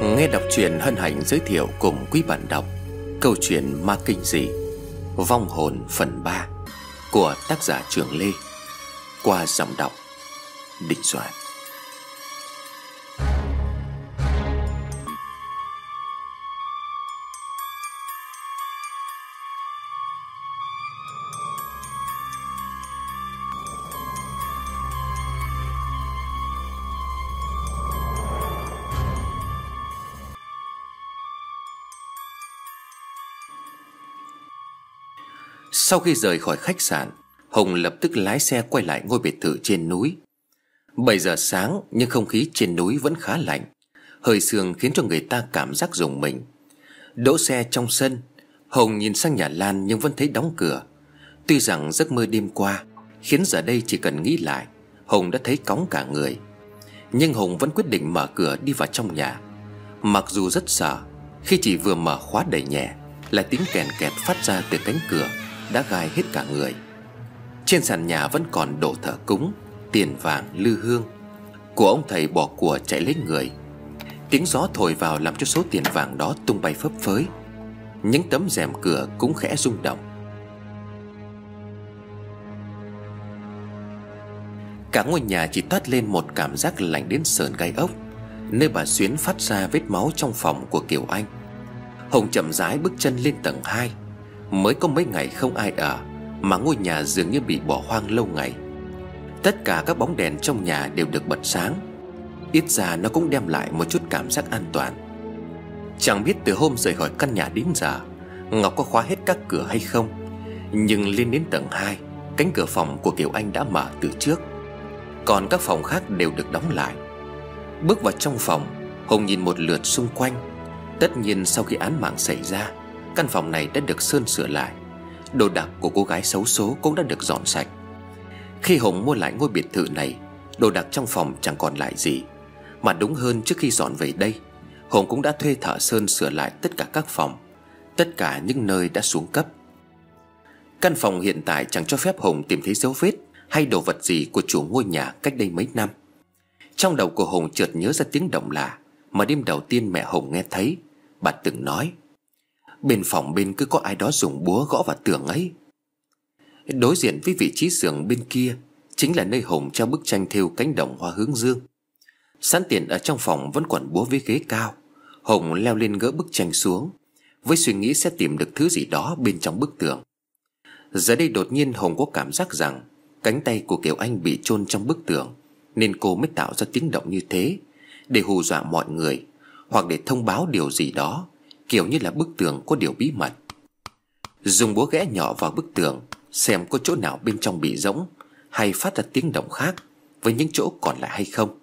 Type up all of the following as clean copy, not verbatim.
Nghe đọc truyện hân hạnh giới thiệu cùng quý bạn đọc câu chuyện ma kinh dị Vong hồn phần 3 của tác giả Trường Lê qua giọng đọc Định Soạn. Sau khi rời khỏi khách sạn, Hùng lập tức lái xe quay lại ngôi biệt thự trên núi. 7 giờ sáng nhưng không khí trên núi vẫn khá lạnh, hơi sương khiến cho người ta cảm giác rùng mình. Đỗ xe trong sân, Hùng nhìn sang nhà Lan nhưng vẫn thấy đóng cửa. Tuy rằng giấc mơ đêm qua khiến giờ đây chỉ cần nghĩ lại, Hùng đã thấy cóng cả người. Nhưng Hùng vẫn quyết định mở cửa đi vào trong nhà. Mặc dù rất sợ, khi chỉ vừa mở khóa đẩy nhẹ là tiếng kèn kẹt phát ra từ cánh cửa đã gai hết cả người. Trên sàn nhà vẫn còn đồ thờ cúng, tiền vàng lư hương của ông thầy bỏ của chạy lấy người. Tiếng gió thổi vào làm cho số tiền vàng đó tung bay phấp phới. Những tấm rèm cửa cũng khẽ rung động. Cả ngôi nhà chỉ toát lên một cảm giác lạnh đến sởn gai ốc. Nơi bà Xuyến phát ra vết máu trong phòng của Kiều Anh. Hùng chậm rãi bước chân lên tầng 2. Mới có mấy ngày không ai ở mà ngôi nhà dường như bị bỏ hoang lâu ngày. Tất cả các bóng đèn trong nhà đều được bật sáng. Ít ra nó cũng đem lại một chút cảm giác an toàn. Chẳng biết từ hôm rời khỏi căn nhà đến giờ Ngọc có khóa hết các cửa hay không, nhưng lên đến tầng 2, cánh cửa phòng của Kiều Anh đã mở từ trước. Còn các phòng khác đều được đóng lại. Bước vào trong phòng, Hùng nhìn một lượt xung quanh. Tất nhiên sau khi án mạng xảy ra, căn phòng này đã được sơn sửa lại. Đồ đạc của cô gái xấu số cũng đã được dọn sạch. Khi Hùng mua lại ngôi biệt thự này, đồ đạc trong phòng chẳng còn lại gì. Mà đúng hơn, trước khi dọn về đây, Hùng cũng đã thuê thợ sơn sửa lại tất cả các phòng, tất cả những nơi đã xuống cấp. Căn phòng hiện tại chẳng cho phép Hùng tìm thấy dấu vết hay đồ vật gì của chủ ngôi nhà cách đây mấy năm. Trong đầu của Hùng chợt nhớ ra tiếng động lạ mà đêm đầu tiên mẹ Hùng nghe thấy. Bà từng nói bên phòng bên cứ có ai đó dùng búa gõ vào tường ấy. Đối diện với vị trí giường bên kia chính là nơi Hùng treo bức tranh thêu cánh đồng hoa hướng dương. Sẵn tiện ở trong phòng vẫn còn búa với ghế cao, Hùng leo lên gỡ bức tranh xuống, với suy nghĩ sẽ tìm được thứ gì đó bên trong bức tường. Giờ đây đột nhiên Hùng có cảm giác rằng cánh tay của Kiều Anh bị chôn trong bức tường, nên cô mới tạo ra tiếng động như thế, để hù dọa mọi người, hoặc để thông báo điều gì đó, kiểu như là bức tường có điều bí mật. Dùng búa ghẽ nhỏ vào bức tường, xem có chỗ nào bên trong bị rỗng hay phát ra tiếng động khác với những chỗ còn lại hay không.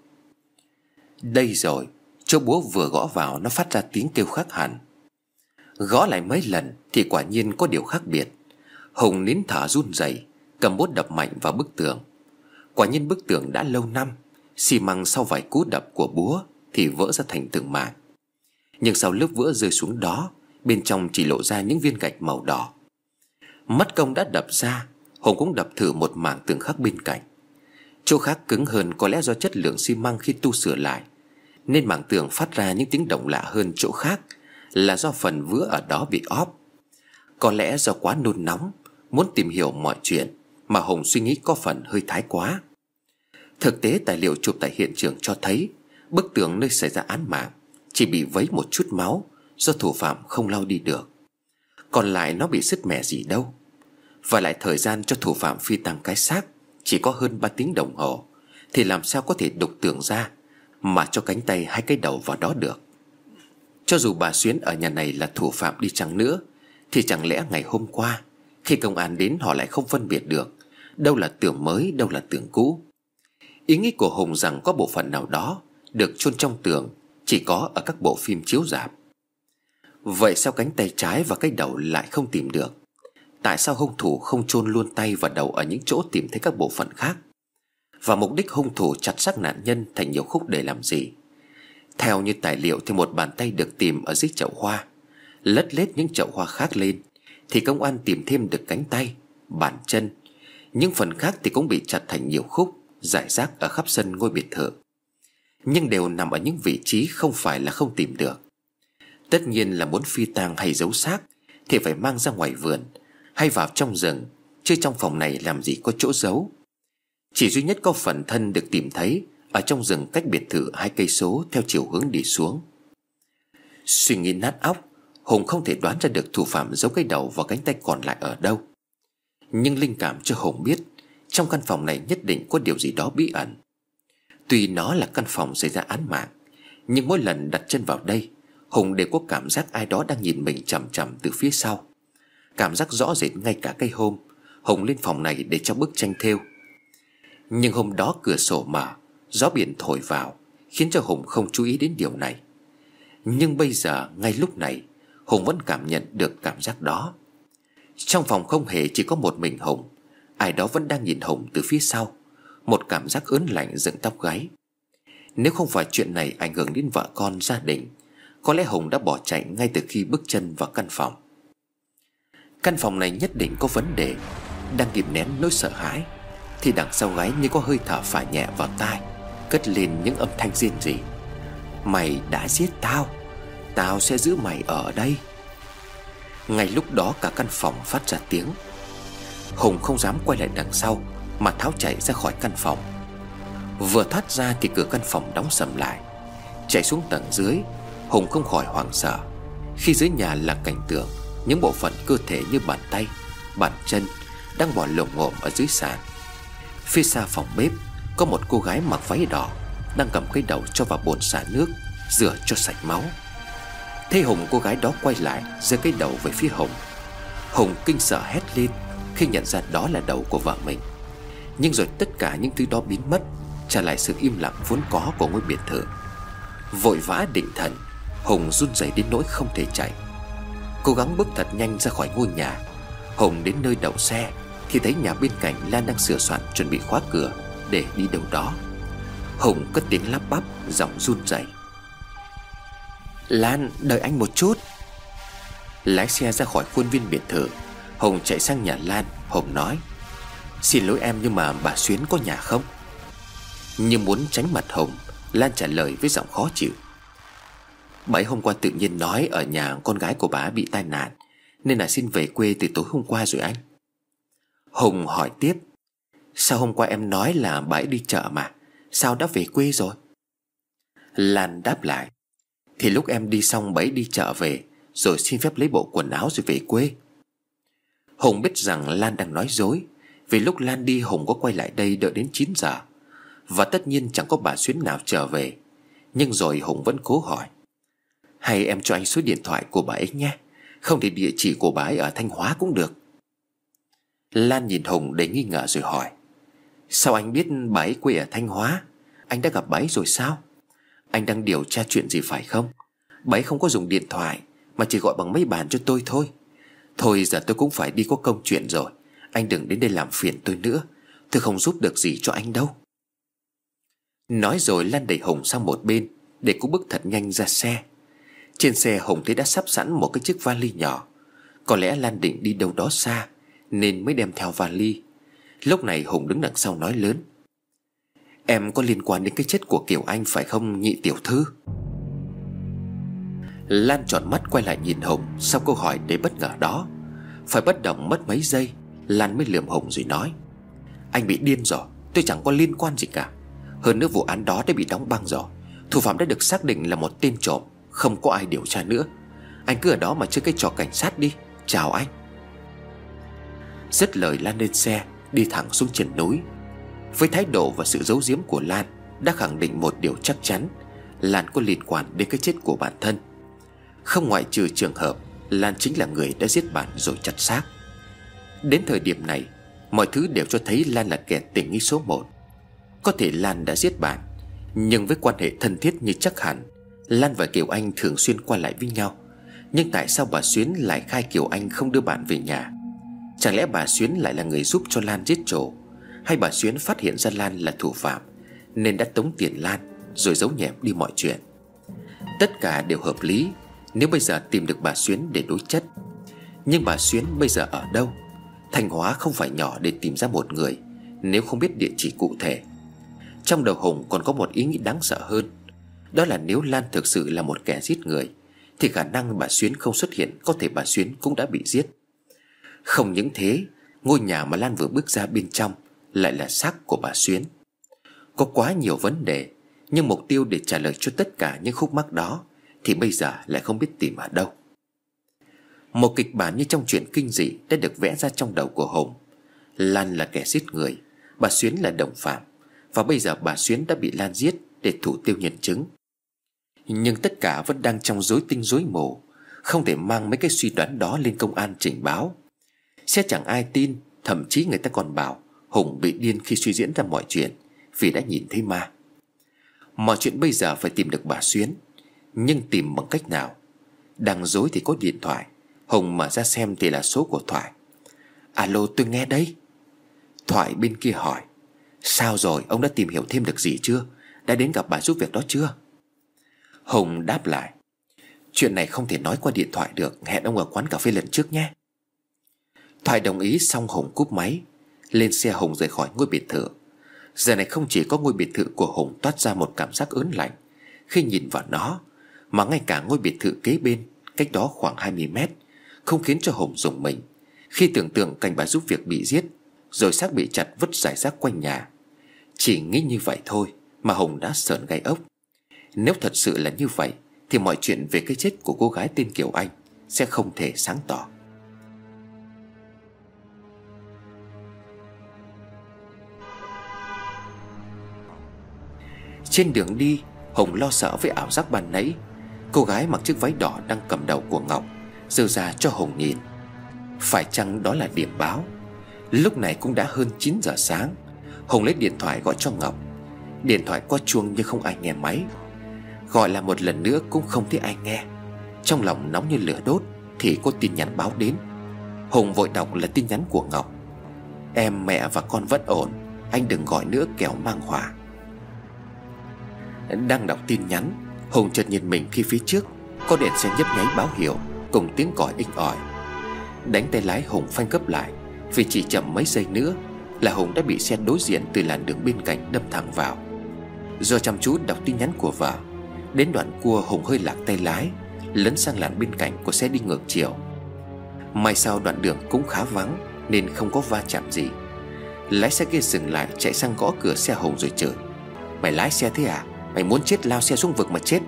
Đây rồi, chỗ búa vừa gõ vào nó phát ra tiếng kêu khác hẳn. Gõ lại mấy lần thì quả nhiên có điều khác biệt. Hùng nín thở run rẩy, cầm bút đập mạnh vào bức tường. Quả nhiên bức tường đã lâu năm, xi măng sau vài cú đập của búa thì vỡ ra thành từng mảng. Nhưng sau lớp vỡ rơi xuống đó, bên trong chỉ lộ ra những viên gạch màu đỏ. Mất công đã đập ra, Hùng cũng đập thử một mảng tường khác bên cạnh. Chỗ khác cứng hơn, có lẽ do chất lượng xi măng khi tu sửa lại, nên mảng tường phát ra những tiếng động lạ hơn chỗ khác, là do phần vữa ở đó bị óp. Có lẽ do quá nôn nóng muốn tìm hiểu mọi chuyện mà Hùng suy nghĩ có phần hơi thái quá. Thực tế tài liệu chụp tại hiện trường cho thấy bức tường nơi xảy ra án mạng chỉ bị vấy một chút máu do thủ phạm không lau đi được, còn lại nó bị sứt mẻ gì đâu. Và lại thời gian cho thủ phạm phi tang cái xác chỉ có hơn 3 tiếng đồng hồ, thì làm sao có thể đục tường ra mà cho cánh tay hay cái đầu vào đó được. Cho dù bà Xuyến ở nhà này là thủ phạm đi chăng nữa, thì chẳng lẽ ngày hôm qua khi công an đến họ lại không phân biệt được đâu là tường mới, đâu là tường cũ. Ý nghĩ của Hùng rằng có bộ phận nào đó được chôn trong tường chỉ có ở các bộ phim chiếu rạp. Vậy sao cánh tay trái và cái đầu lại không tìm được? Tại sao hung thủ không chôn luôn tay và đầu ở những chỗ tìm thấy các bộ phận khác? Và mục đích hung thủ chặt xác nạn nhân thành nhiều khúc để làm gì? Theo như tài liệu thì một bàn tay được tìm ở dưới chậu hoa. Lất lết những chậu hoa khác lên thì công an tìm thêm được cánh tay, bàn chân. Những phần khác thì cũng bị chặt thành nhiều khúc, rải rác ở khắp sân ngôi biệt thự. nhưng đều nằm ở những vị trí không phải là không tìm được. Tất nhiên là muốn phi tang hay giấu xác thì phải mang ra ngoài vườn hay vào trong rừng, chứ trong phòng này làm gì có chỗ giấu. Chỉ duy nhất có phần thân được tìm thấy ở trong rừng cách biệt thự 2 cây số theo chiều hướng đi xuống. Suy nghĩ nát óc, Hùng không thể đoán ra được thủ phạm giấu cái đầu và cánh tay còn lại ở đâu. Nhưng linh cảm cho Hùng biết trong căn phòng này nhất định có điều gì đó bí ẩn. Tuy nó là căn phòng xảy ra án mạng, nhưng mỗi lần đặt chân vào đây, Hùng đều có cảm giác ai đó đang nhìn mình chằm chằm từ phía sau. Cảm giác rõ rệt ngay cả cái hôm Hùng lên phòng này để cho bức tranh thêu. Nhưng hôm đó cửa sổ mở, gió biển thổi vào, khiến cho Hùng không chú ý đến điều này. Nhưng bây giờ ngay lúc này, Hùng vẫn cảm nhận được cảm giác đó. Trong phòng không hề chỉ có một mình Hùng, ai đó vẫn đang nhìn Hùng từ phía sau. Một cảm giác ớn lạnh dựng tóc gáy. Nếu không phải chuyện này ảnh hưởng đến vợ con, gia đình, có lẽ Hùng đã bỏ chạy ngay từ khi bước chân vào căn phòng. Căn phòng này nhất định có vấn đề. Đang kìm nén nỗi sợ hãi thì đằng sau gáy như có hơi thở phả nhẹ vào tai, cất lên những âm thanh rên rỉ. Mày đã giết tao, tao sẽ giữ mày ở đây. Ngay lúc đó cả căn phòng phát ra tiếng. Hùng không dám quay lại đằng sau mà tháo chạy ra khỏi căn phòng. Vừa thoát ra thì cửa căn phòng đóng sầm lại. Chạy xuống tầng dưới, Hùng không khỏi hoảng sợ khi dưới nhà là cảnh tượng những bộ phận cơ thể như bàn tay, bàn chân đang bò lồm ngồm ở dưới sàn. Phía xa phòng bếp có một cô gái mặc váy đỏ đang cầm cái đầu cho vào bồn xả nước rửa cho sạch máu. Thấy Hùng, cô gái đó quay lại giơ cái đầu về phía Hùng. Hùng kinh sợ hét lên khi nhận ra đó là đầu của vợ mình. Nhưng rồi tất cả những thứ đó biến mất, trả lại sự im lặng vốn có của ngôi biệt thự. Vội vã định thần, Hùng run rẩy đến nỗi không thể chạy. Cố gắng bước thật nhanh ra khỏi ngôi nhà. Hùng đến nơi đậu xe thì thấy nhà bên cạnh Lan đang sửa soạn chuẩn bị khóa cửa để đi đâu đó. Hùng cất tiếng lắp bắp, giọng run rẩy: "Lan, đợi anh một chút." Lái xe ra khỏi khuôn viên biệt thự, Hùng chạy sang nhà Lan. Hùng nói: "Xin lỗi em, nhưng mà bà Xuyến có nhà không?" Nhưng muốn tránh mặt Hùng, Lan trả lời với giọng khó chịu: "Bà ấy hôm qua tự nhiên nói ở nhà con gái của bà bị tai nạn, nên là xin về quê từ tối hôm qua rồi anh." Hùng hỏi tiếp: "Sao hôm qua em nói là bà ấy đi chợ mà, sao đã về quê rồi?" Lan đáp lại: "Thì lúc em đi xong bà ấy đi chợ về, rồi xin phép lấy bộ quần áo rồi về quê." Hùng biết rằng Lan đang nói dối, vì lúc Lan đi Hùng có quay lại đây đợi đến 9 giờ. Và tất nhiên chẳng có bà Xuyến nào trở về. Nhưng rồi Hùng vẫn cố hỏi: "Hay em cho anh số điện thoại của bà ấy nhé, không thì địa chỉ của bà ấy ở Thanh Hóa cũng được." Lan nhìn Hùng đầy nghi ngờ rồi hỏi: "Sao anh biết bà ấy quê ở Thanh Hóa? Anh đã gặp bà ấy rồi sao? Anh đang điều tra chuyện gì phải không? Bà ấy không có dùng điện thoại mà chỉ gọi bằng máy bàn cho tôi thôi. Thôi giờ tôi cũng phải đi có công chuyện rồi, anh đừng đến đây làm phiền tôi nữa. Tôi không giúp được gì cho anh đâu." Nói rồi Lan đẩy Hùng sang một bên để cô bước thật nhanh ra xe. Trên xe Hùng thấy đã sắp sẵn một cái chiếc vali nhỏ. Có lẽ Lan định đi đâu đó xa nên mới đem theo vali. Lúc này Hùng đứng đằng sau nói lớn: "Em có liên quan đến cái chết của Kiều Anh phải không nhị tiểu thư?" Lan tròn mắt quay lại nhìn Hùng sau câu hỏi đầy bất ngờ đó. Phải bất động mất mấy giây, Lan mới lườm Hùng rồi nói: "Anh bị điên rồi, tôi chẳng có liên quan gì cả. Hơn nữa vụ án đó đã bị đóng băng rồi, thủ phạm đã được xác định là một tên trộm, không có ai điều tra nữa. Anh cứ ở đó mà chơi cái trò cảnh sát đi, chào anh." Dứt lời Lan lên xe đi thẳng xuống chân núi. Với thái độ và sự giấu giếm của Lan đã khẳng định một điều chắc chắn: Lan có liên quan đến cái chết của bản thân. Không ngoại trừ trường hợp Lan chính là người đã giết bạn rồi chặt xác. Đến thời điểm này, mọi thứ đều cho thấy Lan là kẻ tình nghi số 1. Có thể Lan đã giết bạn, nhưng với quan hệ thân thiết như chắc hẳn Lan và Kiều Anh thường xuyên qua lại với nhau. Nhưng tại sao bà Xuyến lại khai Kiều Anh không đưa bạn về nhà? Chẳng lẽ bà Xuyến lại là người giúp cho Lan giết trổ? Hay bà Xuyến phát hiện ra Lan là thủ phạm nên đã tống tiền Lan rồi giấu nhẹm đi mọi chuyện? Tất cả đều hợp lý nếu bây giờ tìm được bà Xuyến để đối chất. Nhưng bà Xuyến bây giờ ở đâu? Thanh Hóa không phải nhỏ để tìm ra một người nếu không biết địa chỉ cụ thể. Trong đầu Hùng còn có một ý nghĩ đáng sợ hơn. Đó là nếu Lan thực sự là một kẻ giết người thì khả năng bà Xuyến không xuất hiện, có thể bà Xuyến cũng đã bị giết. Không những thế, ngôi nhà mà Lan vừa bước ra bên trong lại là xác của bà Xuyến. Có quá nhiều vấn đề, nhưng mục tiêu để trả lời cho tất cả những khúc mắc đó thì bây giờ lại không biết tìm ở đâu. Một kịch bản như trong truyện kinh dị đã được vẽ ra trong đầu của Hùng. Lan là kẻ giết người, bà Xuyến là đồng phạm, và bây giờ bà Xuyến đã bị Lan giết để thủ tiêu nhân chứng. Nhưng tất cả vẫn đang trong rối tinh rối mù, không thể mang mấy cái suy đoán đó lên công an trình báo. Sẽ chẳng ai tin, thậm chí người ta còn bảo Hùng bị điên khi suy diễn ra mọi chuyện vì đã nhìn thấy ma. Mọi chuyện bây giờ phải tìm được bà Xuyến, nhưng tìm bằng cách nào? Đang rối thì có điện thoại. Hùng mở ra xem thì là số của Thoại. Alo, tôi nghe đây. Thoại bên kia hỏi: sao rồi, ông đã tìm hiểu thêm được gì chưa? Đã đến gặp bà giúp việc đó chưa? Hùng đáp lại: chuyện này không thể nói qua điện thoại được, hẹn ông ở quán cà phê lần trước nhé. Thoại đồng ý xong Hùng cúp máy. Lên xe Hùng rời khỏi ngôi biệt thự. Giờ này không chỉ có ngôi biệt thự của Hùng toát ra một cảm giác ớn lạnh khi nhìn vào nó, mà ngay cả ngôi biệt thự kế bên, cách đó khoảng 20 mét, không khiến cho Hùng rùng mình khi tưởng tượng cảnh bà giúp việc bị giết, rồi xác bị chặt vứt rải rác quanh nhà. Chỉ nghĩ như vậy thôi mà Hùng đã sởn gai ốc. Nếu thật sự là như vậy thì mọi chuyện về cái chết của cô gái tên Kiều Anh sẽ không thể sáng tỏ. Trên đường đi, Hùng lo sợ với ảo giác ban nãy. Cô gái mặc chiếc váy đỏ đang cầm đầu của Ngọc giơ ra cho Hùng nhìn. Phải chăng đó là điểm báo? Lúc này cũng đã hơn 9 giờ sáng. Hùng lấy điện thoại gọi cho Ngọc. Điện thoại có chuông nhưng không ai nghe máy. Gọi là một lần nữa cũng không thấy ai nghe. Trong lòng nóng như lửa đốt thì có tin nhắn báo đến. Hùng vội đọc là tin nhắn của Ngọc: em, mẹ và con vẫn ổn, anh đừng gọi nữa kẻo mang họa. Đang đọc tin nhắn, Hùng chợt nhìn mình khi phía trước có đèn xe nhấp nháy báo hiệu cùng tiếng còi inh ỏi. Đánh tay lái Hùng phanh gấp lại, vì chỉ chậm mấy giây nữa là Hùng đã bị xe đối diện từ làn đường bên cạnh đâm thẳng vào. Do chăm chú đọc tin nhắn của vợ, đến đoạn cua Hùng hơi lạc tay lái, lấn sang làn bên cạnh của xe đi ngược chiều. May sao đoạn đường cũng khá vắng nên không có va chạm gì. Lái xe kia dừng lại, chạy sang gõ cửa xe Hùng rồi chửi: mày lái xe thế à? Mày muốn chết lao xe xuống vực mà chết.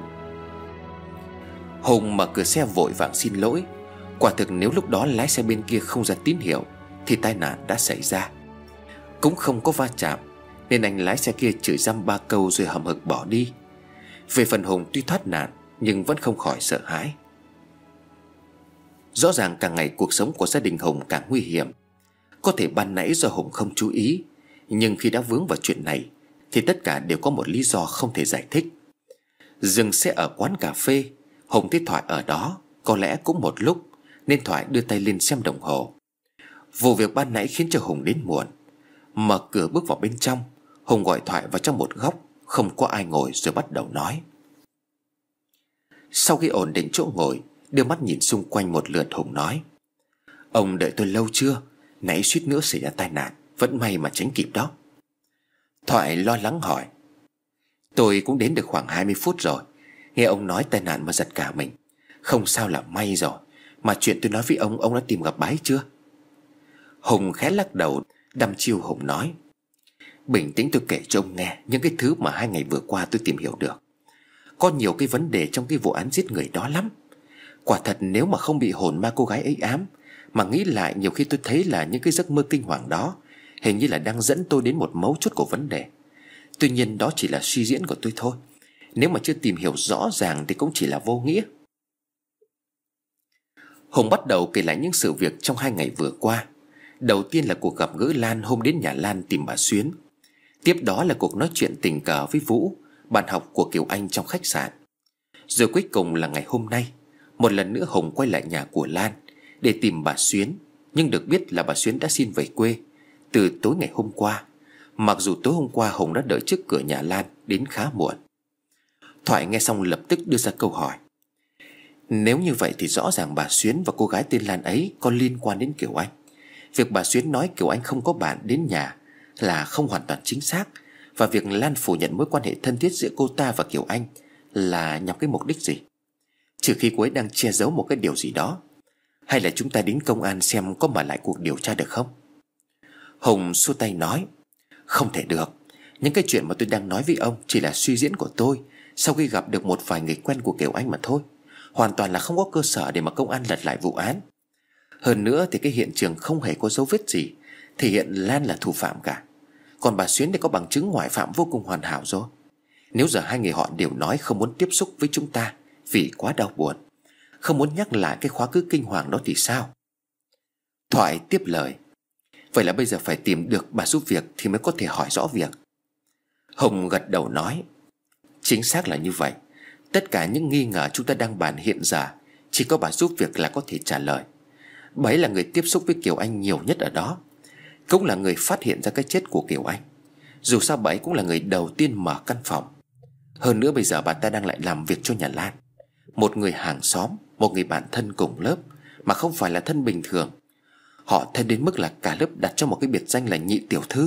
Hùng mở cửa xe vội vàng xin lỗi. Quả thực nếu lúc đó lái xe bên kia không ra tín hiệu thì tai nạn đã xảy ra. Cũng không có va chạm nên anh lái xe kia chửi dăm 3 câu rồi hậm hực bỏ đi. Về phần Hùng tuy thoát nạn nhưng vẫn không khỏi sợ hãi. Rõ ràng càng ngày cuộc sống của gia đình Hùng càng nguy hiểm. Có thể ban nãy do Hùng không chú ý, nhưng khi đã vướng vào chuyện này thì tất cả đều có một lý do không thể giải thích. Dừng xe ở quán cà phê, Hùng thấy Thoại ở đó, có lẽ cũng một lúc nên Thoại đưa tay lên xem đồng hồ. Vụ việc ban nãy khiến cho Hùng đến muộn. Mở cửa bước vào bên trong, Hùng gọi Thoại vào trong một góc không có ai ngồi rồi bắt đầu nói. Sau khi ổn định chỗ ngồi, đưa mắt nhìn xung quanh một lượt, Hùng nói: ông đợi tôi lâu chưa? Nãy suýt nữa xảy ra tai nạn, vẫn may mà tránh kịp đó. Thoại lo lắng hỏi: tôi cũng đến được khoảng 20 phút rồi. Nghe ông nói tai nạn mà giật cả mình. Không sao là may rồi. Mà chuyện tôi nói với ông đã tìm gặp bà ấy chưa? Hùng khẽ lắc đầu, đăm chiêu Hùng nói: bình tĩnh, tôi kể cho ông nghe những cái thứ mà 2 ngày vừa qua tôi tìm hiểu được. Có nhiều cái vấn đề trong cái vụ án giết người đó lắm. Quả thật nếu mà không bị hồn ma cô gái ấy ám, mà nghĩ lại nhiều khi tôi thấy là những cái giấc mơ kinh hoàng đó hình như là đang dẫn tôi đến một mấu chốt của vấn đề. Tuy nhiên đó chỉ là suy diễn của tôi thôi. Nếu mà chưa tìm hiểu rõ ràng thì cũng chỉ là vô nghĩa. Hùng bắt đầu kể lại những sự việc trong 2 ngày vừa qua. Đầu tiên là cuộc gặp gỡ Lan hôm đến nhà Lan tìm bà Xuyến. Tiếp đó là cuộc nói chuyện tình cờ với Vũ, bạn học của Kiều Anh trong khách sạn. Rồi cuối cùng là ngày hôm nay, một lần nữa Hùng quay lại nhà của Lan để tìm bà Xuyến. Nhưng được biết là bà Xuyến đã xin về quê từ tối ngày hôm qua. Mặc dù tối hôm qua Hùng đã đợi trước cửa nhà Lan đến khá muộn. Thoại nghe xong lập tức đưa ra câu hỏi: nếu như vậy thì rõ ràng bà Xuyến và cô gái tên Lan ấy có liên quan đến Kiều Anh. Việc bà Xuyến nói Kiều Anh không có bạn đến nhà là không hoàn toàn chính xác, Và việc Lan phủ nhận mối quan hệ thân thiết giữa cô ta và Kiều Anh là nhằm cái mục đích gì? Trừ khi cô ấy đang che giấu một cái điều gì đó. Hay là chúng ta đến công an xem có mở lại cuộc điều tra được không? Hùng xua tay nói: Không thể được. Những cái chuyện mà tôi đang nói với ông chỉ là suy diễn của tôi sau khi gặp được một vài người quen của Kiều Anh mà thôi. Hoàn toàn là không có cơ sở để mà công an lật lại vụ án. Hơn nữa thì cái hiện trường không hề có dấu vết gì thể hiện Lan là thủ phạm cả. Còn bà Xuyến thì có bằng chứng ngoại phạm vô cùng hoàn hảo rồi. Nếu giờ hai người họ đều nói không muốn tiếp xúc với chúng ta vì quá đau buồn, không muốn nhắc lại cái khóa cứ kinh hoàng đó thì sao? Thoại tiếp lời: Vậy là bây giờ phải tìm được bà giúp việc thì mới có thể hỏi rõ việc. Hùng gật đầu nói: Chính xác là như vậy. Tất cả những nghi ngờ chúng ta đang bàn hiện giờ chỉ có bà giúp việc là có thể trả lời. Bà ấy là người tiếp xúc với Kiều Anh nhiều nhất ở đó, cũng là người phát hiện ra cái chết của Kiều Anh. Dù sao bà ấy cũng là người đầu tiên mở căn phòng. Hơn nữa bây giờ bà ta đang lại làm việc cho nhà Lan, một người hàng xóm, một người bạn thân cùng lớp, mà không phải là thân bình thường. Họ thân đến mức là cả lớp đặt cho một cái biệt danh là Nhị tiểu thư.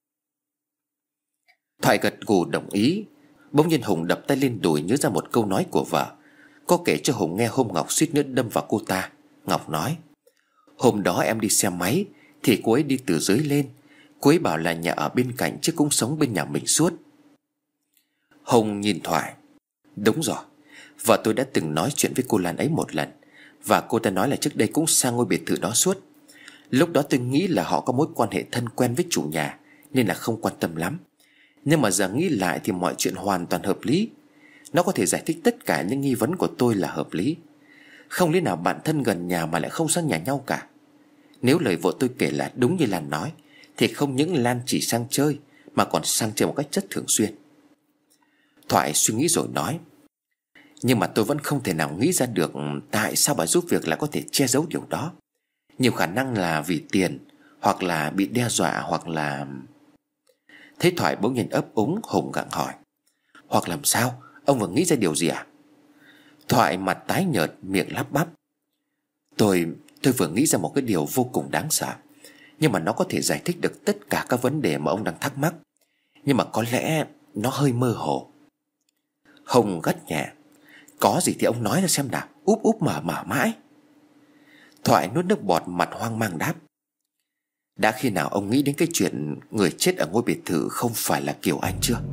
Thoại gật gù đồng ý. Bỗng nhiên Hùng đập tay lên đùi nhớ ra một câu nói của vợ. Có kể cho Hùng nghe hôm Ngọc suýt nữa đâm vào cô ta. Ngọc nói: Hôm đó em đi xe máy thì cô ấy đi từ dưới lên. Cô ấy bảo là nhà ở bên cạnh chứ cũng sống bên nhà mình suốt. Hùng nhìn Thoại: Đúng rồi, vợ tôi đã từng nói chuyện với cô Lan ấy một lần, và cô ta nói là trước đây cũng sang ngôi biệt thự đó suốt. Lúc đó tôi nghĩ là họ có mối quan hệ thân quen với chủ nhà nên là không quan tâm lắm. Nhưng mà giờ nghĩ lại thì mọi chuyện hoàn toàn hợp lý. Nó có thể giải thích tất cả những nghi vấn của tôi là hợp lý. Không lý nào bạn thân gần nhà mà lại không sang nhà nhau cả. Nếu lời vợ tôi kể là đúng như Lan nói thì không những Lan chỉ sang chơi mà còn sang chơi một cách rất thường xuyên. Thoại suy nghĩ rồi nói: Nhưng mà tôi vẫn không thể nào nghĩ ra được tại sao bà giúp việc lại có thể che giấu điều đó. Nhiều khả năng là vì tiền, hoặc là bị đe dọa, hoặc là... Thấy Thoại bỗng nhiên ấp úng, Hùng gặng hỏi: Hoặc làm sao? Ông vừa nghĩ ra điều gì à? Thoại mặt tái nhợt, miệng lắp bắp: Tôi vừa nghĩ ra một cái điều vô cùng đáng sợ, nhưng mà nó có thể giải thích được tất cả các vấn đề mà ông đang thắc mắc. Nhưng mà có lẽ nó hơi mơ hồ. Hùng gắt nhẹ: Có gì thì ông nói ra xem nào, úp úp mở mở mãi. Thoại nuốt nước bọt, mặt hoang mang đáp: Đã khi nào ông nghĩ đến cái chuyện người chết ở ngôi biệt thự không phải là Kiều Anh chưa?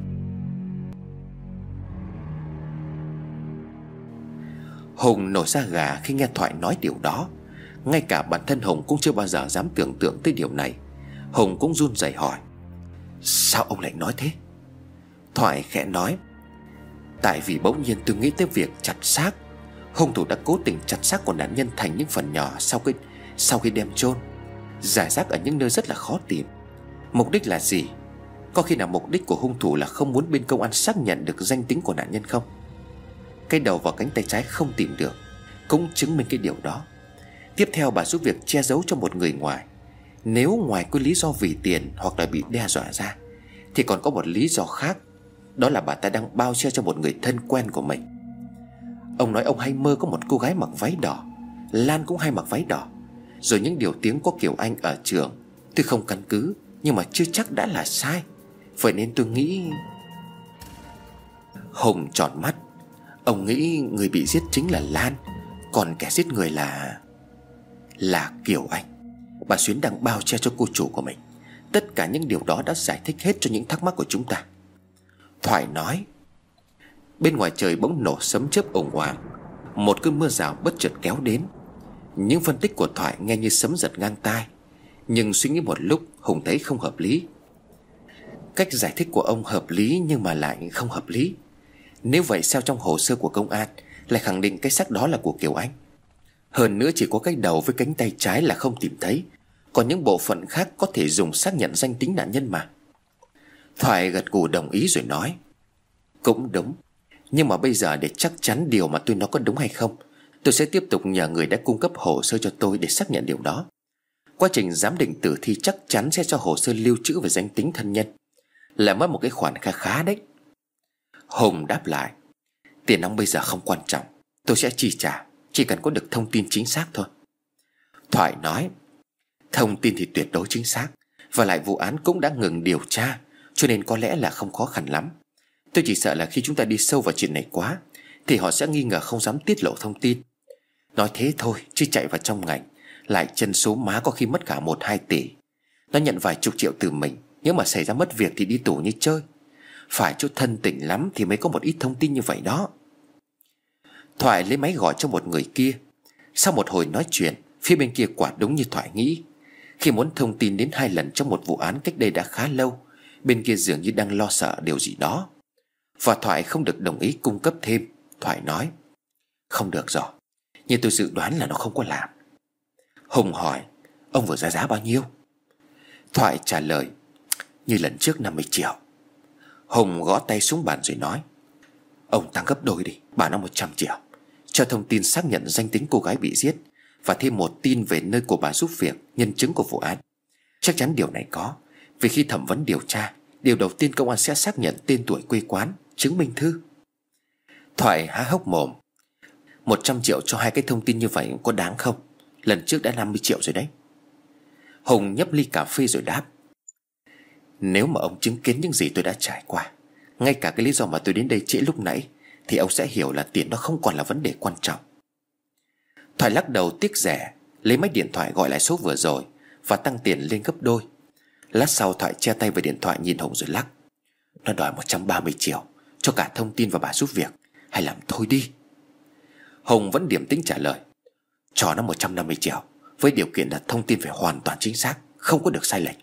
Hùng nổi da gà khi nghe Thoại nói điều đó. Ngay cả bản thân Hùng cũng chưa bao giờ dám tưởng tượng tới điều này. Hùng cũng run rẩy hỏi: Sao ông lại nói thế? Thoại khẽ nói: Tại vì bỗng nhiên tôi nghĩ tới việc chặt xác. Hung thủ đã cố tình chặt xác của nạn nhân thành những phần nhỏ sau khi đem chôn, rải rác ở những nơi rất là khó tìm. Mục đích là gì? Có khi nào mục đích của hung thủ là không muốn bên công an xác nhận được danh tính của nạn nhân không? Cái đầu và cánh tay trái không tìm được cũng chứng minh cái điều đó. Tiếp theo, bà giúp việc che giấu cho một người ngoài. Nếu ngoài cái lý do vì tiền hoặc là bị đe dọa ra thì còn có một lý do khác. Đó là bà ta đang bao che cho một người thân quen của mình. Ông nói ông hay mơ có một cô gái mặc váy đỏ, Lan cũng hay mặc váy đỏ. Rồi những điều tiếng có Kiều Anh ở trường. Tôi không căn cứ, nhưng mà chưa chắc đã là sai. Vậy nên tôi nghĩ... Hùng tròn mắt. Ông nghĩ người bị giết chính là Lan, còn kẻ giết người là Kiều Anh. Bà Xuyến đang bao che cho cô chủ của mình. Tất cả những điều đó đã giải thích hết cho những thắc mắc của chúng ta. Thoại nói. Bên ngoài trời bỗng nổ sấm chớp ồn ào. Một cơn mưa rào bất chợt kéo đến. Những phân tích của Thoại nghe như sấm giật ngang tai, nhưng suy nghĩ một lúc, Hùng thấy không hợp lý. Cách giải thích của ông hợp lý nhưng mà lại không hợp lý. Nếu vậy sao trong hồ sơ của công an lại khẳng định cái xác đó là của Kiều Anh? Hơn nữa chỉ có cái đầu với cánh tay trái là không tìm thấy, còn những bộ phận khác có thể dùng xác nhận danh tính nạn nhân mà. Thoại gật gù đồng ý rồi nói. Cũng đúng. Nhưng mà bây giờ để chắc chắn điều mà tôi nói có đúng hay không, tôi sẽ tiếp tục nhờ người đã cung cấp hồ sơ cho tôi để xác nhận điều đó. Quá trình giám định tử thi chắc chắn sẽ cho hồ sơ lưu trữ về danh tính thân nhân, là mất một cái khoản kha khá đấy. Hùng đáp lại. Tiền ông bây giờ không quan trọng, tôi sẽ chi trả, chỉ cần có được thông tin chính xác thôi. Thoại nói. Thông tin thì tuyệt đối chính xác, và lại vụ án cũng đã ngừng điều tra, cho nên có lẽ là không khó khăn lắm. Tôi chỉ sợ là khi chúng ta đi sâu vào chuyện này quá thì họ sẽ nghi ngờ, không dám tiết lộ thông tin. Nói thế thôi chứ chạy vào trong ngành lại chân số má có khi mất cả 1-2 tỷ. Nó nhận vài chục triệu từ mình, nếu mà xảy ra mất việc thì đi tù như chơi. Phải chỗ thân tình lắm thì mới có một ít thông tin như vậy đó. Thoại lấy máy gọi cho một người kia. Sau một hồi nói chuyện, phía bên kia quả đúng như Thoại nghĩ. Khi muốn thông tin đến 2 lần trong một vụ án cách đây đã khá lâu, bên kia dường như đang lo sợ điều gì đó. Và Thoại không được đồng ý cung cấp thêm. Thoại nói: không được rồi, nhưng tôi dự đoán là nó không có làm. Hùng hỏi: ông vừa ra giá bao nhiêu? Thoại trả lời: như lần trước 50 triệu. Hùng gõ tay xuống bàn rồi nói: ông tăng gấp đôi đi, bảo nó 100 triệu. Cho thông tin xác nhận danh tính cô gái bị giết, và thêm một tin về nơi của bà giúp việc, nhân chứng của vụ án. Chắc chắn điều này có, vì khi thẩm vấn điều tra, điều đầu tiên công an sẽ xác nhận tên tuổi, quê quán, chứng minh thư. Thoại há hốc mồm: 100 triệu cho 2 cái thông tin như vậy có đáng không? Lần trước đã 50 triệu rồi đấy. Hùng nhấp ly cà phê rồi đáp: nếu mà ông chứng kiến những gì tôi đã trải qua, ngay cả cái lý do mà tôi đến đây trễ lúc nãy, thì ông sẽ hiểu là tiền đó không còn là vấn đề quan trọng. Thoại lắc đầu tiếc rẻ, lấy máy điện thoại gọi lại số vừa rồi và tăng tiền lên gấp đôi. Lát sau Thoại che tay vào điện thoại nhìn Hùng rồi lắc: nó đòi 130 triệu cho cả thông tin và bà giúp việc, hay làm thôi đi. Hùng vẫn điềm tĩnh trả lời: cho nó 150 triệu, với điều kiện là thông tin phải hoàn toàn chính xác, không có được sai lệch.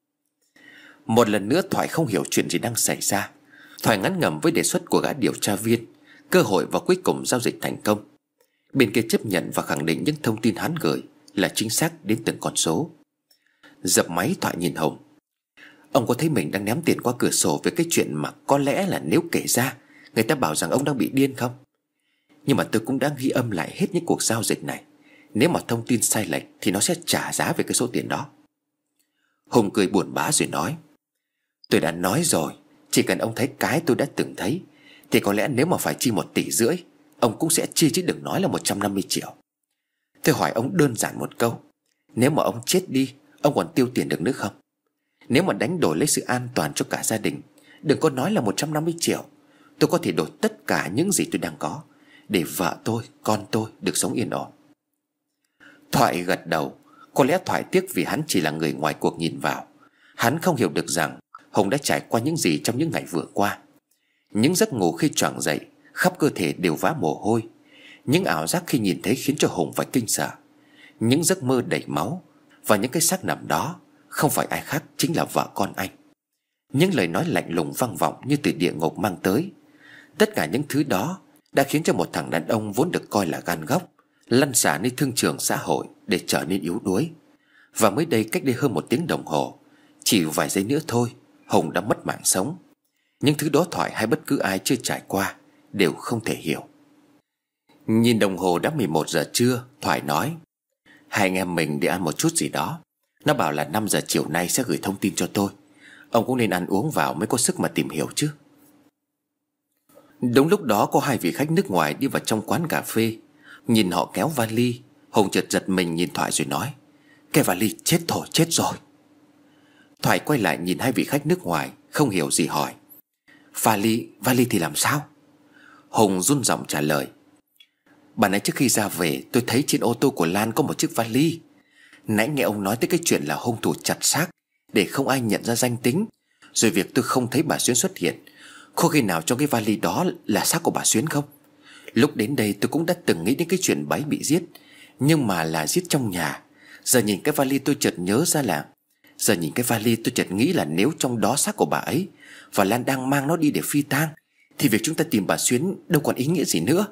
Một lần nữa Thoại không hiểu chuyện gì đang xảy ra. Thoại ngán ngẩm với đề xuất của gã điều tra viên, cơ hội và cuối cùng giao dịch thành công. Bên kia chấp nhận và khẳng định những thông tin hắn gửi là chính xác đến từng con số. Dập máy Thoại nhìn Hùng: ông có thấy mình đang ném tiền qua cửa sổ về cái chuyện mà có lẽ là nếu kể ra người ta bảo rằng ông đang bị điên không? Nhưng mà tôi cũng đã ghi âm lại hết những cuộc giao dịch này. Nếu mà thông tin sai lệch thì nó sẽ trả giá về cái số tiền đó. Hùng cười buồn bã rồi nói: tôi đã nói rồi, chỉ cần ông thấy cái tôi đã từng thấy, thì có lẽ nếu mà phải chi 1,5 tỷ, ông cũng sẽ chi, chứ đừng nói là 150 triệu. Tôi hỏi ông đơn giản một câu: nếu mà ông chết đi, ông còn tiêu tiền được nữa không? Nếu mà đánh đổi lấy sự an toàn cho cả gia đình, đừng có nói là 150 triệu. Tôi có thể đổi tất cả những gì tôi đang có, để vợ tôi, con tôi được sống yên ổn. Thoại gật đầu. Có lẽ Thoại tiếc vì hắn chỉ là người ngoài cuộc nhìn vào. Hắn không hiểu được rằng Hùng đã trải qua những gì trong những ngày vừa qua. Những giấc ngủ khi choàng dậy, khắp cơ thể đều vã mồ hôi. Những ảo giác khi nhìn thấy khiến cho Hùng phải kinh sợ. Những giấc mơ đầy máu. Và những cái xác nằm đó không phải ai khác, chính là vợ con anh. Những lời nói lạnh lùng vang vọng như từ địa ngục mang tới. Tất cả những thứ đó đã khiến cho một thằng đàn ông vốn được coi là gan góc lăn xả nơi thương trường xã hội để trở nên yếu đuối. Và mới đây, cách đây hơn 1 tiếng đồng hồ, chỉ vài giây nữa thôi, Hùng đã mất mạng sống. Những thứ đó Thoại hay bất cứ ai chưa trải qua đều không thể hiểu. Nhìn đồng hồ đã 11 giờ trưa, Thoại nói: hai anh em mình đi ăn một chút gì đó. Nó bảo là 5 giờ chiều nay sẽ gửi thông tin cho tôi. Ông cũng nên ăn uống vào mới có sức mà tìm hiểu chứ. Đúng lúc đó có 2 vị khách nước ngoài đi vào trong quán cà phê. Nhìn họ kéo vali, Hùng chợt giật mình nhìn Thoại rồi nói: cái vali chết thôi, chết rồi. Thoại quay lại nhìn 2 vị khách nước ngoài, không hiểu gì hỏi: Vali thì làm sao? Hùng run giọng trả lời: bạn nãy trước khi ra về, tôi thấy trên ô tô của Lan có một chiếc vali. Nãy nghe ông nói tới cái chuyện là hung thủ chặt xác để không ai nhận ra danh tính, rồi việc tôi không thấy bà Xuyến xuất hiện. Có khi nào trong cái vali đó là xác của bà Xuyến không? Lúc đến đây tôi cũng đã từng nghĩ đến cái chuyện bà ấy bị giết, nhưng mà là giết trong nhà. Giờ nhìn cái vali tôi chợt nghĩ là nếu trong đó xác của bà ấy và Lan đang mang nó đi để phi tang, thì việc chúng ta tìm bà Xuyến đâu còn ý nghĩa gì nữa.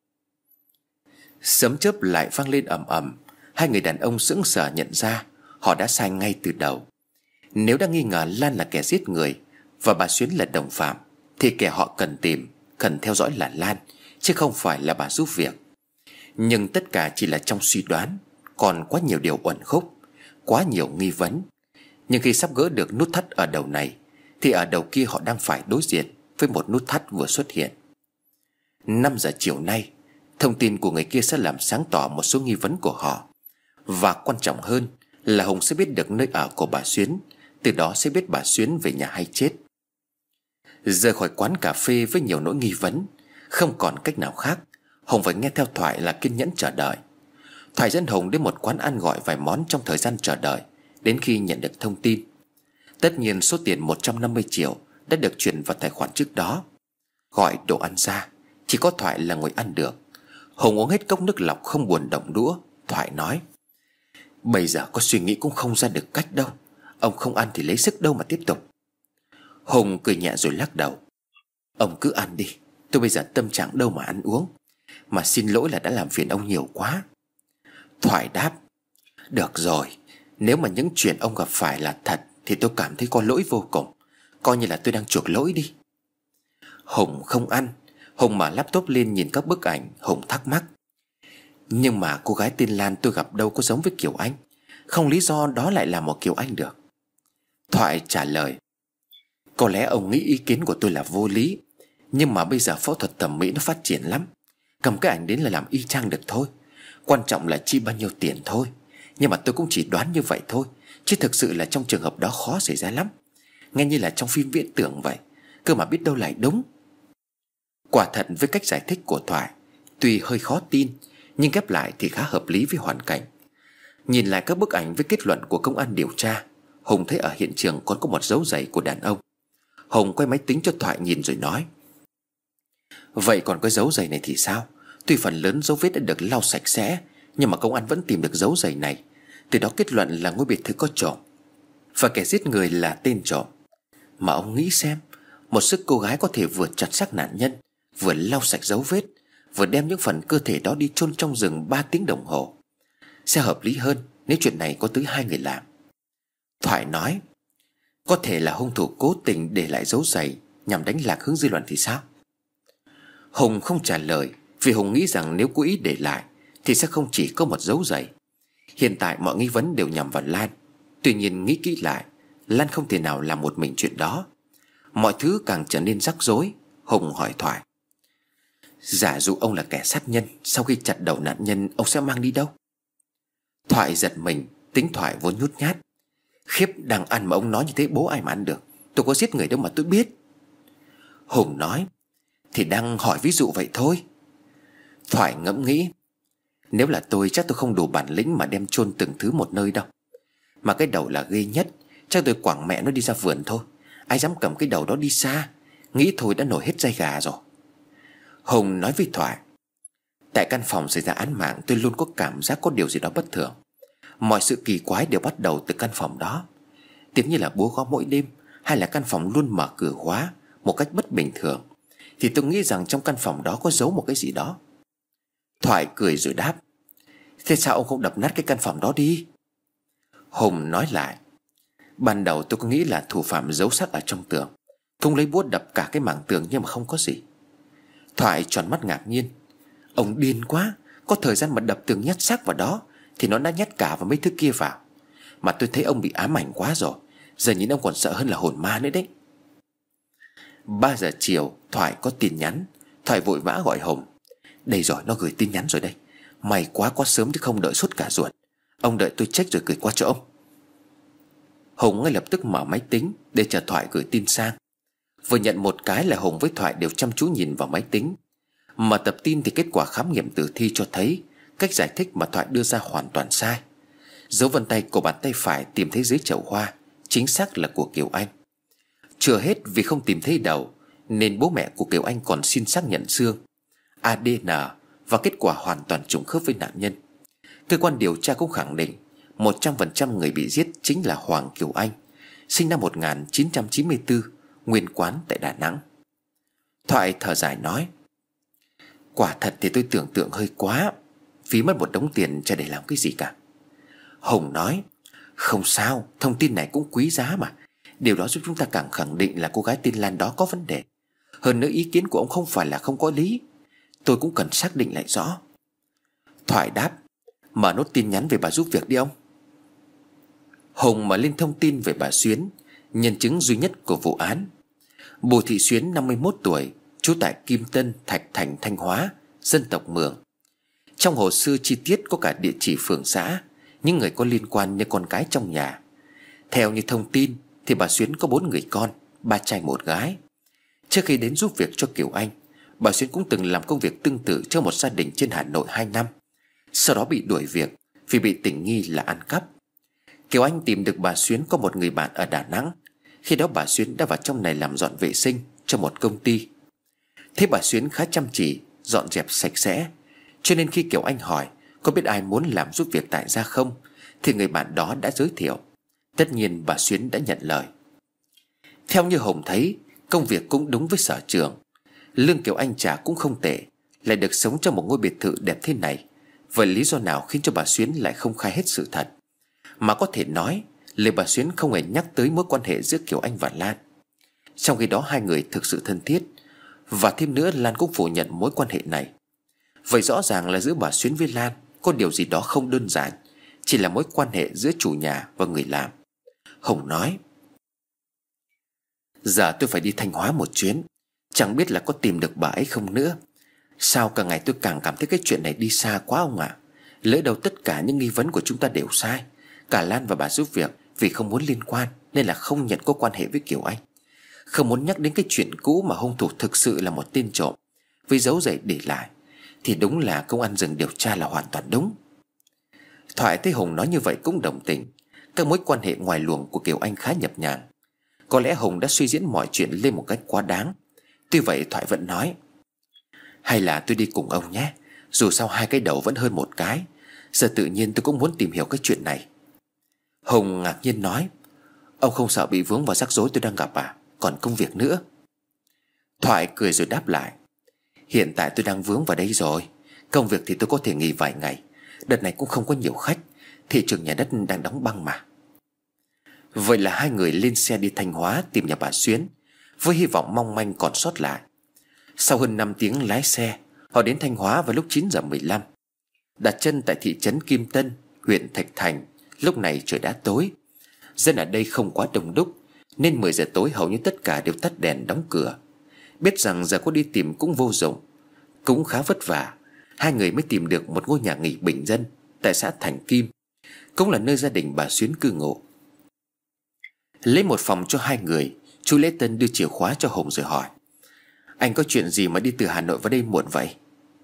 Sấm chớp lại vang lên ầm ầm. 2 người đàn ông sững sờ nhận ra họ đã sai ngay từ đầu. Nếu đã nghi ngờ Lan là kẻ giết người và bà Xuyến là đồng phạm, thì kẻ họ cần theo dõi là Lan, chứ không phải là bà giúp việc. Nhưng tất cả chỉ là trong suy đoán. Còn quá nhiều điều uẩn khúc, quá nhiều nghi vấn. Nhưng khi sắp gỡ được nút thắt ở đầu này, thì ở đầu kia họ đang phải đối diện với một nút thắt vừa xuất hiện. 5 giờ chiều nay, thông tin của người kia sẽ làm sáng tỏ một số nghi vấn của họ. Và quan trọng hơn là Hùng sẽ biết được nơi ở của bà Xuyến. Từ đó sẽ biết bà Xuyến về nhà hay chết. Rời khỏi quán cà phê với nhiều nỗi nghi vấn, không còn cách nào khác, Hùng phải nghe theo Thoại là kiên nhẫn chờ đợi. Thoại dẫn Hùng đến một quán ăn gọi vài món trong thời gian chờ đợi, đến khi nhận được thông tin. Tất nhiên số tiền 150 triệu đã được chuyển vào tài khoản trước đó. Gọi đồ ăn ra, chỉ có Thoại là ngồi ăn được. Hùng uống hết cốc nước lọc không buồn động đũa. Thoại nói: bây giờ có suy nghĩ cũng không ra được cách đâu. Ông không ăn thì lấy sức đâu mà tiếp tục. Hùng cười nhẹ rồi lắc đầu: ông cứ ăn đi, tôi bây giờ tâm trạng đâu mà ăn uống. Mà xin lỗi là đã làm phiền ông nhiều quá. Thoại đáp: được rồi, nếu mà những chuyện ông gặp phải là thật thì tôi cảm thấy có lỗi vô cùng. Coi như là tôi đang chuộc lỗi đi. Hùng không ăn. Hùng mở laptop lên nhìn các bức ảnh. Hùng thắc mắc: nhưng mà cô gái tên Lan tôi gặp đâu có giống với Kiều Anh. Không lý do đó lại là một Kiều Anh được. Thoại trả lời: có lẽ ông nghĩ ý kiến của tôi là vô lý, nhưng mà bây giờ phẫu thuật thẩm mỹ nó phát triển lắm. Cầm cái ảnh đến là làm y chang được thôi. Quan trọng là chi bao nhiêu tiền thôi. Nhưng mà tôi cũng chỉ đoán như vậy thôi, chứ thực sự là trong trường hợp đó khó xảy ra lắm. Nghe như là trong phim viễn tưởng vậy, cơ mà biết đâu lại đúng. Quả thật với cách giải thích của Thoại, tuy hơi khó tin, nhưng ghép lại thì khá hợp lý với hoàn cảnh. Nhìn lại các bức ảnh với kết luận của công an điều tra, Hùng thấy ở hiện trường còn có một dấu giày của đàn ông. Hùng quay máy tính cho Thoại nhìn rồi nói: vậy còn cái dấu giày này thì sao? Tuy phần lớn dấu vết đã được lau sạch sẽ, nhưng mà công an vẫn tìm được dấu giày này. Từ đó kết luận là ngôi biệt thự có trộm, và kẻ giết người là tên trộm. Mà ông nghĩ xem, một sức cô gái có thể vừa chặt xác nạn nhân, vừa lau sạch dấu vết, vừa đem những phần cơ thể đó đi chôn trong rừng 3 tiếng đồng hồ. Sẽ hợp lý hơn nếu chuyện này có tới 2 người làm. Thoại nói: có thể là hung thủ cố tình để lại dấu giày nhằm đánh lạc hướng dư luận thì sao? Hùng không trả lời, vì Hùng nghĩ rằng nếu cố ý để lại thì sẽ không chỉ có một dấu giày. Hiện tại mọi nghi vấn đều nhằm vào Lan. Tuy nhiên nghĩ kỹ lại, Lan không thể nào làm một mình chuyện đó. Mọi thứ càng trở nên rắc rối. Hùng hỏi Thoại: giả dụ ông là kẻ sát nhân, sau khi chặt đầu nạn nhân ông sẽ mang đi đâu? Thoại giật mình. Tính Thoại vốn nhút nhát: khiếp, đang ăn mà ông nói như thế bố ai mà ăn được. Tôi có giết người đâu mà tôi biết. Hùng nói: thì đang hỏi ví dụ vậy thôi. Thoại ngẫm nghĩ: nếu là tôi chắc tôi không đủ bản lĩnh mà đem chôn từng thứ một nơi đâu. Mà cái đầu là ghê nhất, chắc tôi quẳng mẹ nó đi ra vườn thôi. Ai dám cầm cái đầu đó đi xa, nghĩ thôi đã nổi hết da gà rồi. Hùng nói với Thoại: tại căn phòng xảy ra án mạng, tôi luôn có cảm giác có điều gì đó bất thường. Mọi sự kỳ quái đều bắt đầu từ căn phòng đó. Tiếng như là búa gõ mỗi đêm, hay là căn phòng luôn mở cửa khóa một cách bất bình thường, thì tôi nghĩ rằng trong căn phòng đó có giấu một cái gì đó. Thoại cười rồi đáp: thế sao ông không đập nát cái căn phòng đó đi? Hùng nói lại: ban đầu tôi có nghĩ là thủ phạm giấu xác ở trong tường, không lấy búa đập cả cái mảng tường, nhưng mà không có gì. Thoại tròn mắt ngạc nhiên: ông điên quá, có thời gian mà đập tường nhét xác vào đó thì nó đã nhét cả vào mấy thứ kia vào. Mà tôi thấy ông bị ám ảnh quá rồi, giờ nhìn ông còn sợ hơn là hồn ma nữa đấy. 3 giờ chiều Thoại có tin nhắn. Thoại vội vã gọi Hùng: đây rồi, nó gửi tin nhắn rồi đây. May quá sớm chứ không đợi suốt cả ruột. Ông đợi tôi check rồi gửi qua cho ông. Hùng ngay lập tức mở máy tính để chờ Thoại gửi tin sang. Vừa nhận một cái là Hùng với Thoại đều chăm chú nhìn vào máy tính. Mà tập tin thì kết quả khám nghiệm tử thi cho thấy cách giải thích mà Thoại đưa ra hoàn toàn sai. Dấu vân tay của bàn tay phải tìm thấy dưới chậu hoa chính xác là của Kiều Anh. Chưa hết, vì không tìm thấy đầu nên bố mẹ của Kiều Anh còn xin xác nhận xương, ADN, và kết quả hoàn toàn trùng khớp với nạn nhân. Cơ quan điều tra cũng khẳng định 100% người bị giết chính là Hoàng Kiều Anh, sinh năm 1994, nguyên quán tại Đà Nẵng. Thoại thở dài nói: quả thật thì tôi tưởng tượng hơi quá, phí mất một đống tiền cho để làm cái gì cả. Hùng nói: không sao, thông tin này cũng quý giá mà. Điều đó giúp chúng ta càng khẳng định là cô gái tên Lan đó có vấn đề. Hơn nữa ý kiến của ông không phải là không có lý, tôi cũng cần xác định lại rõ. Thoại đáp: mở nốt tin nhắn về bà giúp việc đi ông. Hùng mở lên thông tin về bà Xuyến, nhân chứng duy nhất của vụ án. Bùi Thị Xuyến 51 tuổi, trú tại Kim Tân, Thạch Thành, Thanh Hóa, dân tộc Mường. Trong hồ sơ chi tiết có cả địa chỉ phường xã, những người có liên quan như con cái trong nhà. Theo như thông tin thì bà Xuyến có 4 người con, 3 trai 1 gái. Trước khi đến giúp việc cho Kiều Anh, bà Xuyến cũng từng làm công việc tương tự cho một gia đình trên Hà Nội 2 năm. Sau đó bị đuổi việc vì bị tình nghi là ăn cắp. Kiều Anh tìm được bà Xuyến có một người bạn ở Đà Nẵng. Khi đó bà Xuyến đã vào trong này làm dọn vệ sinh cho một công ty. Thế bà Xuyến khá chăm chỉ, dọn dẹp sạch sẽ, cho nên khi Kiều Anh hỏi có biết ai muốn làm giúp việc tại gia không, thì người bạn đó đã giới thiệu. Tất nhiên bà Xuyến đã nhận lời. Theo như Hồng thấy, công việc cũng đúng với sở trường. Lương Kiều Anh trả cũng không tệ, lại được sống trong một ngôi biệt thự đẹp thế này. Vậy lý do nào khiến cho bà Xuyến lại không khai hết sự thật? Mà có thể nói lời bà Xuyến không hề nhắc tới mối quan hệ giữa Kiều Anh và Lan. Trong khi đó hai người thực sự thân thiết. Và thêm nữa, Lan cũng phủ nhận mối quan hệ này. Vậy rõ ràng là giữa bà Xuyến với Lan có điều gì đó không đơn giản, chỉ là mối quan hệ giữa chủ nhà và người làm. Hồng nói: giờ tôi phải đi Thanh Hóa một chuyến, chẳng biết là có tìm được bà ấy không nữa. Sao càng ngày tôi càng cảm thấy cái chuyện này đi xa quá ông ạ. Lỡ đâu tất cả những nghi vấn của chúng ta đều sai. Cả Lan và bà giúp việc vì không muốn liên quan nên là không nhận có quan hệ với Kiều Anh, không muốn nhắc đến cái chuyện cũ mà hung thủ thực sự là một tên trộm với dấu giày để lại. Thì đúng là công an dừng điều tra là hoàn toàn đúng. Thoại thấy Hùng nói như vậy cũng đồng tình. Các mối quan hệ ngoài luồng của Kiều Anh khá nhập nhằng. Có lẽ Hùng đã suy diễn mọi chuyện lên một cách quá đáng. Tuy vậy Thoại vẫn nói: hay là tôi đi cùng ông nhé. Dù sao hai cái đầu vẫn hơn một cái. Giờ tự nhiên tôi cũng muốn tìm hiểu cái chuyện này. Hùng ngạc nhiên nói: ông không sợ bị vướng vào rắc rối tôi đang gặp à? Còn công việc nữa? Thoại cười rồi đáp lại: hiện tại tôi đang vướng vào đây rồi. Công việc thì tôi có thể nghỉ vài ngày. Đợt này cũng không có nhiều khách. Thị trường nhà đất đang đóng băng mà. Vậy là hai người lên xe đi Thanh Hóa tìm nhà bà Xuyến, với hy vọng mong manh còn sót lại. Sau hơn 5 tiếng lái xe, họ đến Thanh Hóa vào lúc 9:15. Đặt chân tại thị trấn Kim Tân, huyện Thạch Thành. Lúc này trời đã tối. Dân ở đây không quá đông đúc, nên 10 giờ tối hầu như tất cả đều tắt đèn đóng cửa. Biết rằng giờ có đi tìm cũng vô dụng. Cũng khá vất vả, hai người mới tìm được một ngôi nhà nghỉ bình dân tại xã Thành Kim, cũng là nơi gia đình bà Xuyến cư ngụ. Lấy một phòng cho hai người, chú Lễ Tân đưa chìa khóa cho Hùng rồi hỏi: anh có chuyện gì mà đi từ Hà Nội vào đây muộn vậy?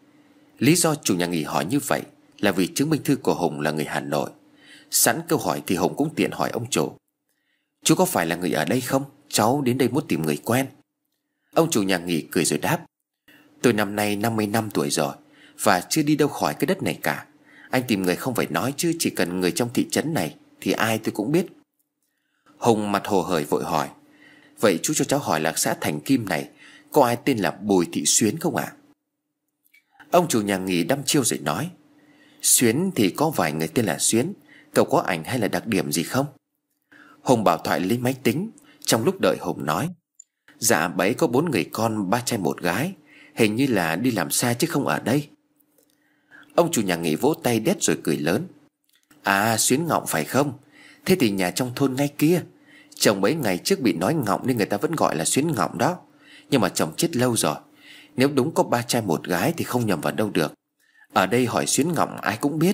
Lý do chủ nhà nghỉ hỏi như vậy là vì chứng minh thư của Hùng là người Hà Nội. Sẵn câu hỏi thì Hùng cũng tiện hỏi ông chủ: chú có phải là người ở đây không? Cháu đến đây muốn tìm người quen. Ông chủ nhà nghỉ cười rồi đáp: tôi năm nay 55 tuổi rồi, và chưa đi đâu khỏi cái đất này cả. Anh tìm người không phải nói chứ, chỉ cần người trong thị trấn này thì ai tôi cũng biết. Hùng mặt hồ hởi vội hỏi: vậy chú cho cháu hỏi là xã Thành Kim này có ai tên là Bùi Thị Xuyến không ạ? Ông chủ nhà nghỉ đăm chiêu rồi nói: Xuyến thì có vài người tên là Xuyến. Cậu có ảnh hay là đặc điểm gì không? Hùng bảo Thoại lấy máy tính. Trong lúc đợi Hùng nói: dạ bà ấy có 4 người con, 3 trai 1 gái. Hình như là đi làm xa chứ không ở đây. Ông chủ nhà nghỉ vỗ tay đét rồi cười lớn: à, Xuyến Ngọng phải không? Thế thì nhà trong thôn ngay kia. Chồng mấy ngày trước bị nói ngọng nên người ta vẫn gọi là Xuyến Ngọng đó. Nhưng mà chồng chết lâu rồi. Nếu đúng có 3 trai 1 gái thì không nhầm vào đâu được. Ở đây hỏi Xuyến Ngọng ai cũng biết.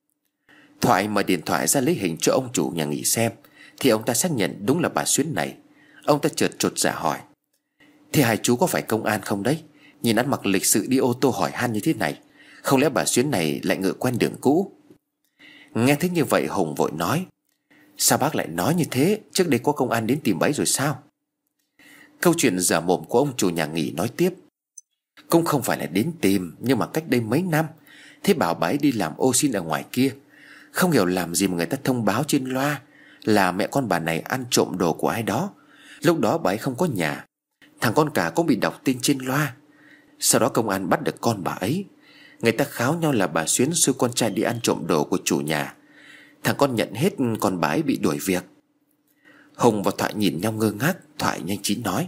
Thoại mở điện thoại ra lấy hình cho ông chủ nhà nghỉ xem, thì ông ta xác nhận đúng là bà Xuyến này. Ông ta chợt chột dạ hỏi: thế hai chú có phải công an không đấy? Nhìn ăn mặc lịch sự đi ô tô hỏi han như thế này, không lẽ bà Xuyến này lại ngựa quen đường cũ? Nghe thấy như vậy Hùng vội nói: sao bác lại nói như thế? Trước đây có công an đến tìm bấy rồi sao? Câu chuyện dở mồm của ông chủ nhà nghỉ nói tiếp: cũng không phải là đến tìm, nhưng mà cách đây mấy năm thế bảo bà ấy đi làm ô xin ở ngoài kia. Không hiểu làm gì mà người ta thông báo trên loa là mẹ con bà này ăn trộm đồ của ai đó. Lúc đó bà ấy không có nhà. Thằng con cả cũng bị đọc tên trên loa. Sau đó công an bắt được con bà ấy. Người ta kháo nhau là bà Xuyến xui con trai đi ăn trộm đồ của chủ nhà. Thằng con nhận hết, còn bà ấy bị đuổi việc. Hùng và Thoại nhìn nhau ngơ ngác. Thoại nhanh trí nói: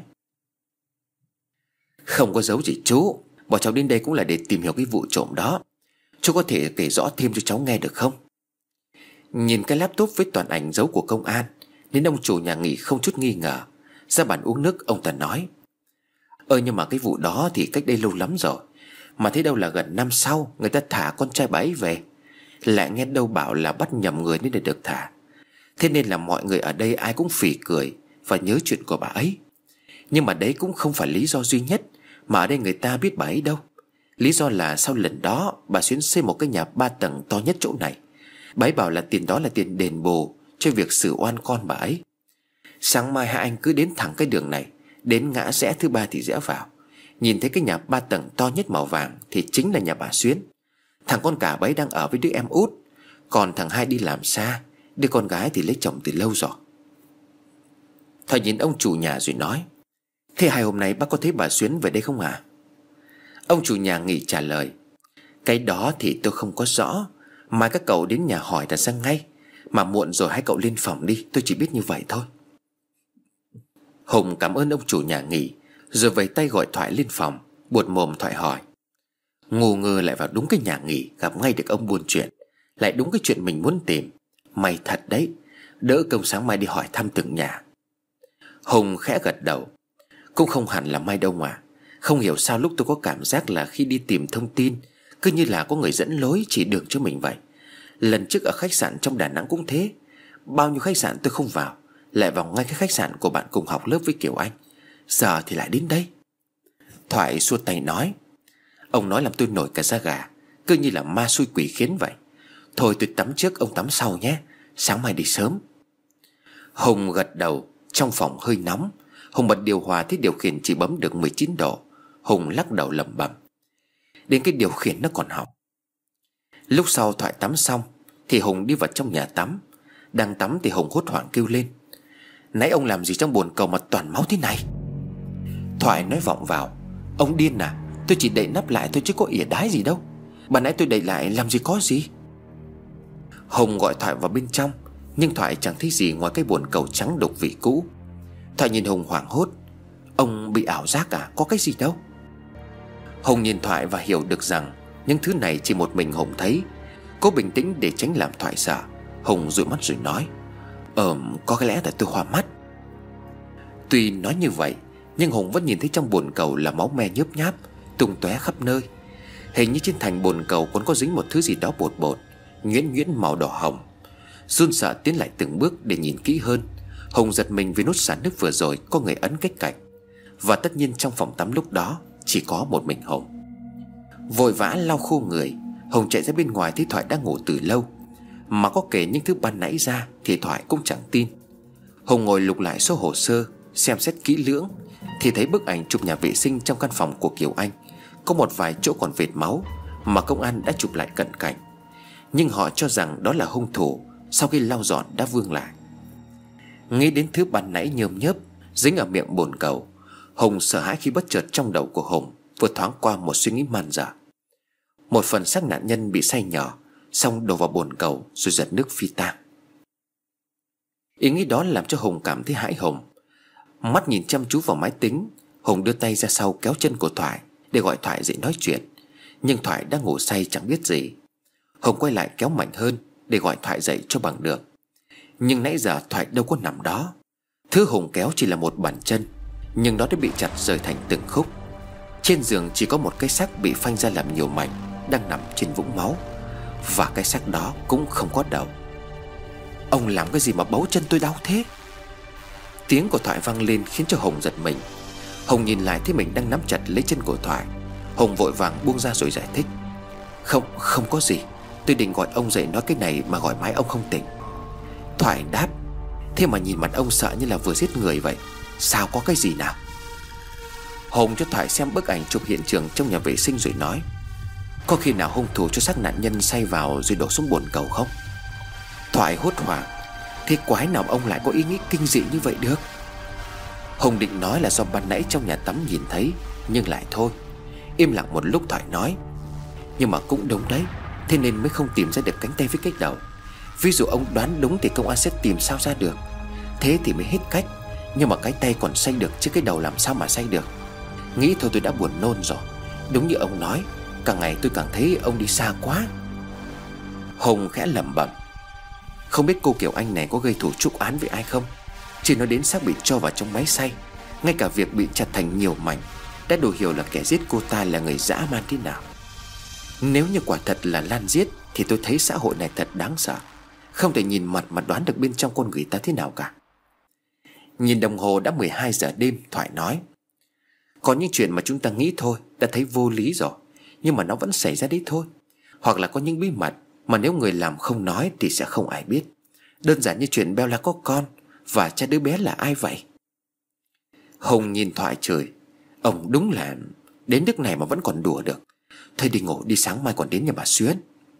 không có giấu gì chú. Bọn cháu đến đây cũng là để tìm hiểu cái vụ trộm đó. Chú có thể kể rõ thêm cho cháu nghe được không? Nhìn cái laptop với toàn ảnh dấu của công an nên ông chủ nhà nghỉ không chút nghi ngờ. Ra bàn uống nước, ông ta nói: nhưng mà cái vụ đó thì cách đây lâu lắm rồi. Mà thế đâu là gần năm sau người ta thả con trai bà ấy về. Lại nghe đâu bảo là bắt nhầm người nên để được thả. Thế nên là mọi người ở đây ai cũng phì cười và nhớ chuyện của bà ấy. Nhưng mà đấy cũng không phải lý do duy nhất mà ở đây người ta biết bà ấy đâu. Lý do là sau lần đó bà Xuyến xây một cái nhà 3 tầng to nhất chỗ này. Bà ấy bảo là tiền đó là tiền đền bù cho việc xử oan con bà ấy. Sáng mai hai anh cứ đến thẳng cái đường này, đến ngã rẽ thứ 3 thì rẽ vào. Nhìn thấy cái nhà 3 tầng to nhất màu vàng thì chính là nhà bà Xuyến. Thằng con cả bà ấy đang ở với đứa em út, còn thằng hai đi làm xa. Đứa con gái thì lấy chồng từ lâu rồi. Thoại nhìn ông chủ nhà rồi nói: Thế hai hôm nay bác có thấy bà Xuyến về đây không à? Ông chủ nhà nghỉ trả lời: Cái đó thì tôi không có rõ, mai các cậu đến nhà hỏi là sang ngay. Mà muộn rồi hai cậu lên phòng đi, tôi chỉ biết như vậy thôi. Hùng cảm ơn ông chủ nhà nghỉ, rồi vẫy tay gọi Thoại lên phòng. Buột mồm Thoại hỏi: Ngu ngơ lại vào đúng cái nhà nghỉ, gặp ngay được ông buôn chuyện, lại đúng cái chuyện mình muốn tìm. May thật đấy, đỡ công sáng mai đi hỏi thăm từng nhà. Hùng khẽ gật đầu: Cũng không hẳn là may đâu mà. Không hiểu sao lúc tôi có cảm giác là khi đi tìm thông tin, cứ như là có người dẫn lối chỉ đường cho mình vậy. Lần trước ở khách sạn trong Đà Nẵng cũng thế. Bao nhiêu khách sạn tôi không vào, lại vào ngay cái khách sạn của bạn cùng học lớp với Kiều Anh. Giờ thì lại đến đây. Thoại xua tay nói: Ông nói làm tôi nổi cả da gà, cứ như là ma xui quỷ khiến vậy. Thôi tôi tắm trước, ông tắm sau nhé, sáng mai đi sớm. Hùng gật đầu. Trong phòng hơi nóng. Hùng bật điều hòa thấy điều khiển chỉ bấm được 19 độ. Hùng lắc đầu lẩm bẩm: Đến cái điều khiển nó còn hỏng. Lúc sau Thoại tắm xong thì Hùng đi vào trong nhà tắm. Đang tắm thì Hùng hốt hoảng kêu lên: Nãy ông làm gì trong bồn cầu mà toàn máu thế này? Thoại nói vọng vào: Ông điên à, tôi chỉ đậy nắp lại thôi chứ có ỉa đái gì đâu. Ban nãy tôi đậy lại làm gì có gì. Hùng gọi Thoại vào bên trong, nhưng Thoại chẳng thấy gì ngoài cái bồn cầu trắng đục vị cũ. Thoại nhìn Hùng hoảng hốt: Ông bị ảo giác à, có cái gì đâu. Hùng nhìn Thoại và hiểu được rằng những thứ này chỉ một mình Hùng thấy. Cố bình tĩnh để tránh làm Thoại sợ, Hùng dụi mắt rồi nói: Có lẽ là tôi hoa mắt. Tuy nói như vậy, nhưng Hùng vẫn nhìn thấy trong bồn cầu là máu me nhớp nháp tung tóe khắp nơi. Hình như trên thành bồn cầu còn có dính một thứ gì đó bột bột, nhuyễn nhuyễn màu đỏ hồng. Run sợ tiến lại từng bước để nhìn kỹ hơn. Hùng giật mình vì nút xả nước vừa rồi có người ấn cách cạch. Và tất nhiên trong phòng tắm lúc đó chỉ có một mình Hùng. Vội vã lau khô người, Hùng chạy ra bên ngoài thấy Thoại đã ngủ từ lâu. Mà có kể những thứ ban nãy ra thì Thoại cũng chẳng tin. Hùng ngồi lục lại số hồ sơ, xem xét kỹ lưỡng thì thấy bức ảnh chụp nhà vệ sinh trong căn phòng của Kiều Anh có một vài chỗ còn vệt máu mà công an đã chụp lại cận cảnh. Nhưng họ cho rằng đó là hung thủ sau khi lau dọn đã vương lại. Nghĩ đến thứ ban nãy nhơm nhớp dính ở miệng bồn cầu, Hùng sợ hãi khi bất chợt trong đầu của Hùng vừa thoáng qua một suy nghĩ man dợ. Một phần xác nạn nhân bị xay nhỏ, xong đổ vào bồn cầu rồi giật nước phi tang. Ý nghĩ đó làm cho Hùng cảm thấy hãi hùng. Mắt nhìn chăm chú vào máy tính, Hùng đưa tay ra sau kéo chân của Thoại để gọi Thoại dậy nói chuyện. Nhưng Thoại đang ngủ say chẳng biết gì. Hùng quay lại kéo mạnh hơn để gọi Thoại dậy cho bằng được. Nhưng nãy giờ Thoại đâu có nằm đó. Thứ Hùng kéo chỉ là một bàn chân, nhưng nó đã bị chặt rời thành từng khúc. Trên giường chỉ có một cái xác bị phanh ra làm nhiều mảnh đang nằm trên vũng máu. Và cái xác đó cũng không có đầu. Ông làm cái gì mà bấu chân tôi đau thế? Tiếng của Thoại vang lên khiến cho Hùng giật mình. Hùng nhìn lại thấy mình đang nắm chặt lấy chân của Thoại. Hùng vội vàng buông ra rồi giải thích: Không có gì. Tôi định gọi ông dậy nói cái này mà gọi mãi ông không tỉnh. Thoại đáp: Thế mà nhìn mặt ông sợ như là vừa giết người vậy. Sao có cái gì nào? Hùng cho Thoại xem bức ảnh chụp hiện trường trong nhà vệ sinh rồi nói: Có khi nào hung thủ cho xác nạn nhân xay vào rồi đổ xuống bồn cầu không? Thoại hốt hoảng: Thế quái nào ông lại có ý nghĩ kinh dị như vậy được? Hùng định nói là do ban nãy trong nhà tắm nhìn thấy, nhưng lại thôi. Im lặng một lúc Thoại nói: Nhưng mà cũng đúng đấy, thế nên mới không tìm ra được cánh tay với cái đầu. Ví dụ ông đoán đúng thì công an sẽ tìm sao ra được. Thế thì mới hết cách. Nhưng mà cái tay còn xay được chứ cái đầu làm sao mà xay được. Nghĩ thôi tôi đã buồn nôn rồi. Đúng như ông nói, càng ngày tôi càng thấy ông đi xa quá. Hùng khẽ lẩm bẩm: Không biết cô Kiều Anh này có gây thù chuốc án với ai không? Chỉ nói đến xác bị cho vào trong máy xay, ngay cả việc bị chặt thành nhiều mảnh đã đủ hiểu là kẻ giết cô ta là người dã man thế nào. Nếu như quả thật là Lan giết thì tôi thấy xã hội này thật đáng sợ. Không thể nhìn mặt mà đoán được bên trong con người ta thế nào cả. Nhìn đồng hồ đã 12 giờ đêm, Thoại nói: có những chuyện mà chúng ta nghĩ thôi đã thấy vô lý rồi, nhưng mà nó vẫn xảy ra đấy thôi. Hoặc là có những bí mật mà nếu người làm không nói thì sẽ không ai biết. Đơn giản như chuyện Bella có con, và cha đứa bé là ai vậy? Hùng nhìn Thoại chửi: ông đúng là đến nước này mà vẫn còn đùa được. Thôi đi ngủ đi, sáng mai còn đến nhà bà Xuyến.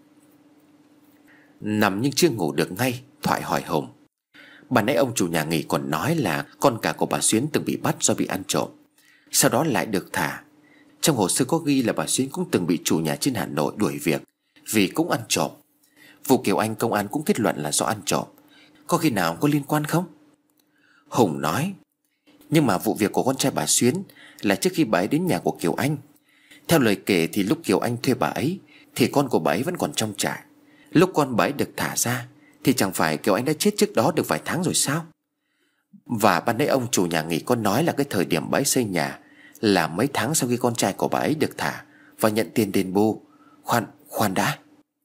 Nằm nhưng chưa ngủ được ngay, Thoại hỏi Hùng: ban nãy ông chủ nhà nghỉ còn nói là con cả của bà Xuyến từng bị bắt do bị ăn trộm, sau đó lại được thả. Trong hồ sơ có ghi là bà Xuyến cũng từng bị chủ nhà trên Hà Nội đuổi việc vì cũng ăn trộm. Vụ Kiều Anh công an cũng kết luận là do ăn trộm. Có khi nào có liên quan không? Hùng nói: nhưng mà vụ việc của con trai bà Xuyến là trước khi bà ấy đến nhà của Kiều Anh. Theo lời kể thì lúc Kiều Anh thuê bà ấy thì con của bà ấy vẫn còn trong trại. Lúc con bà ấy được thả ra thì chẳng phải Kiều Anh đã chết trước đó được vài tháng rồi sao? Và ban nãy ông chủ nhà nghỉ có nói là cái thời điểm bà ấy xây nhà là mấy tháng sau khi con trai của bà ấy được thả và nhận tiền đền bù. Khoan đã.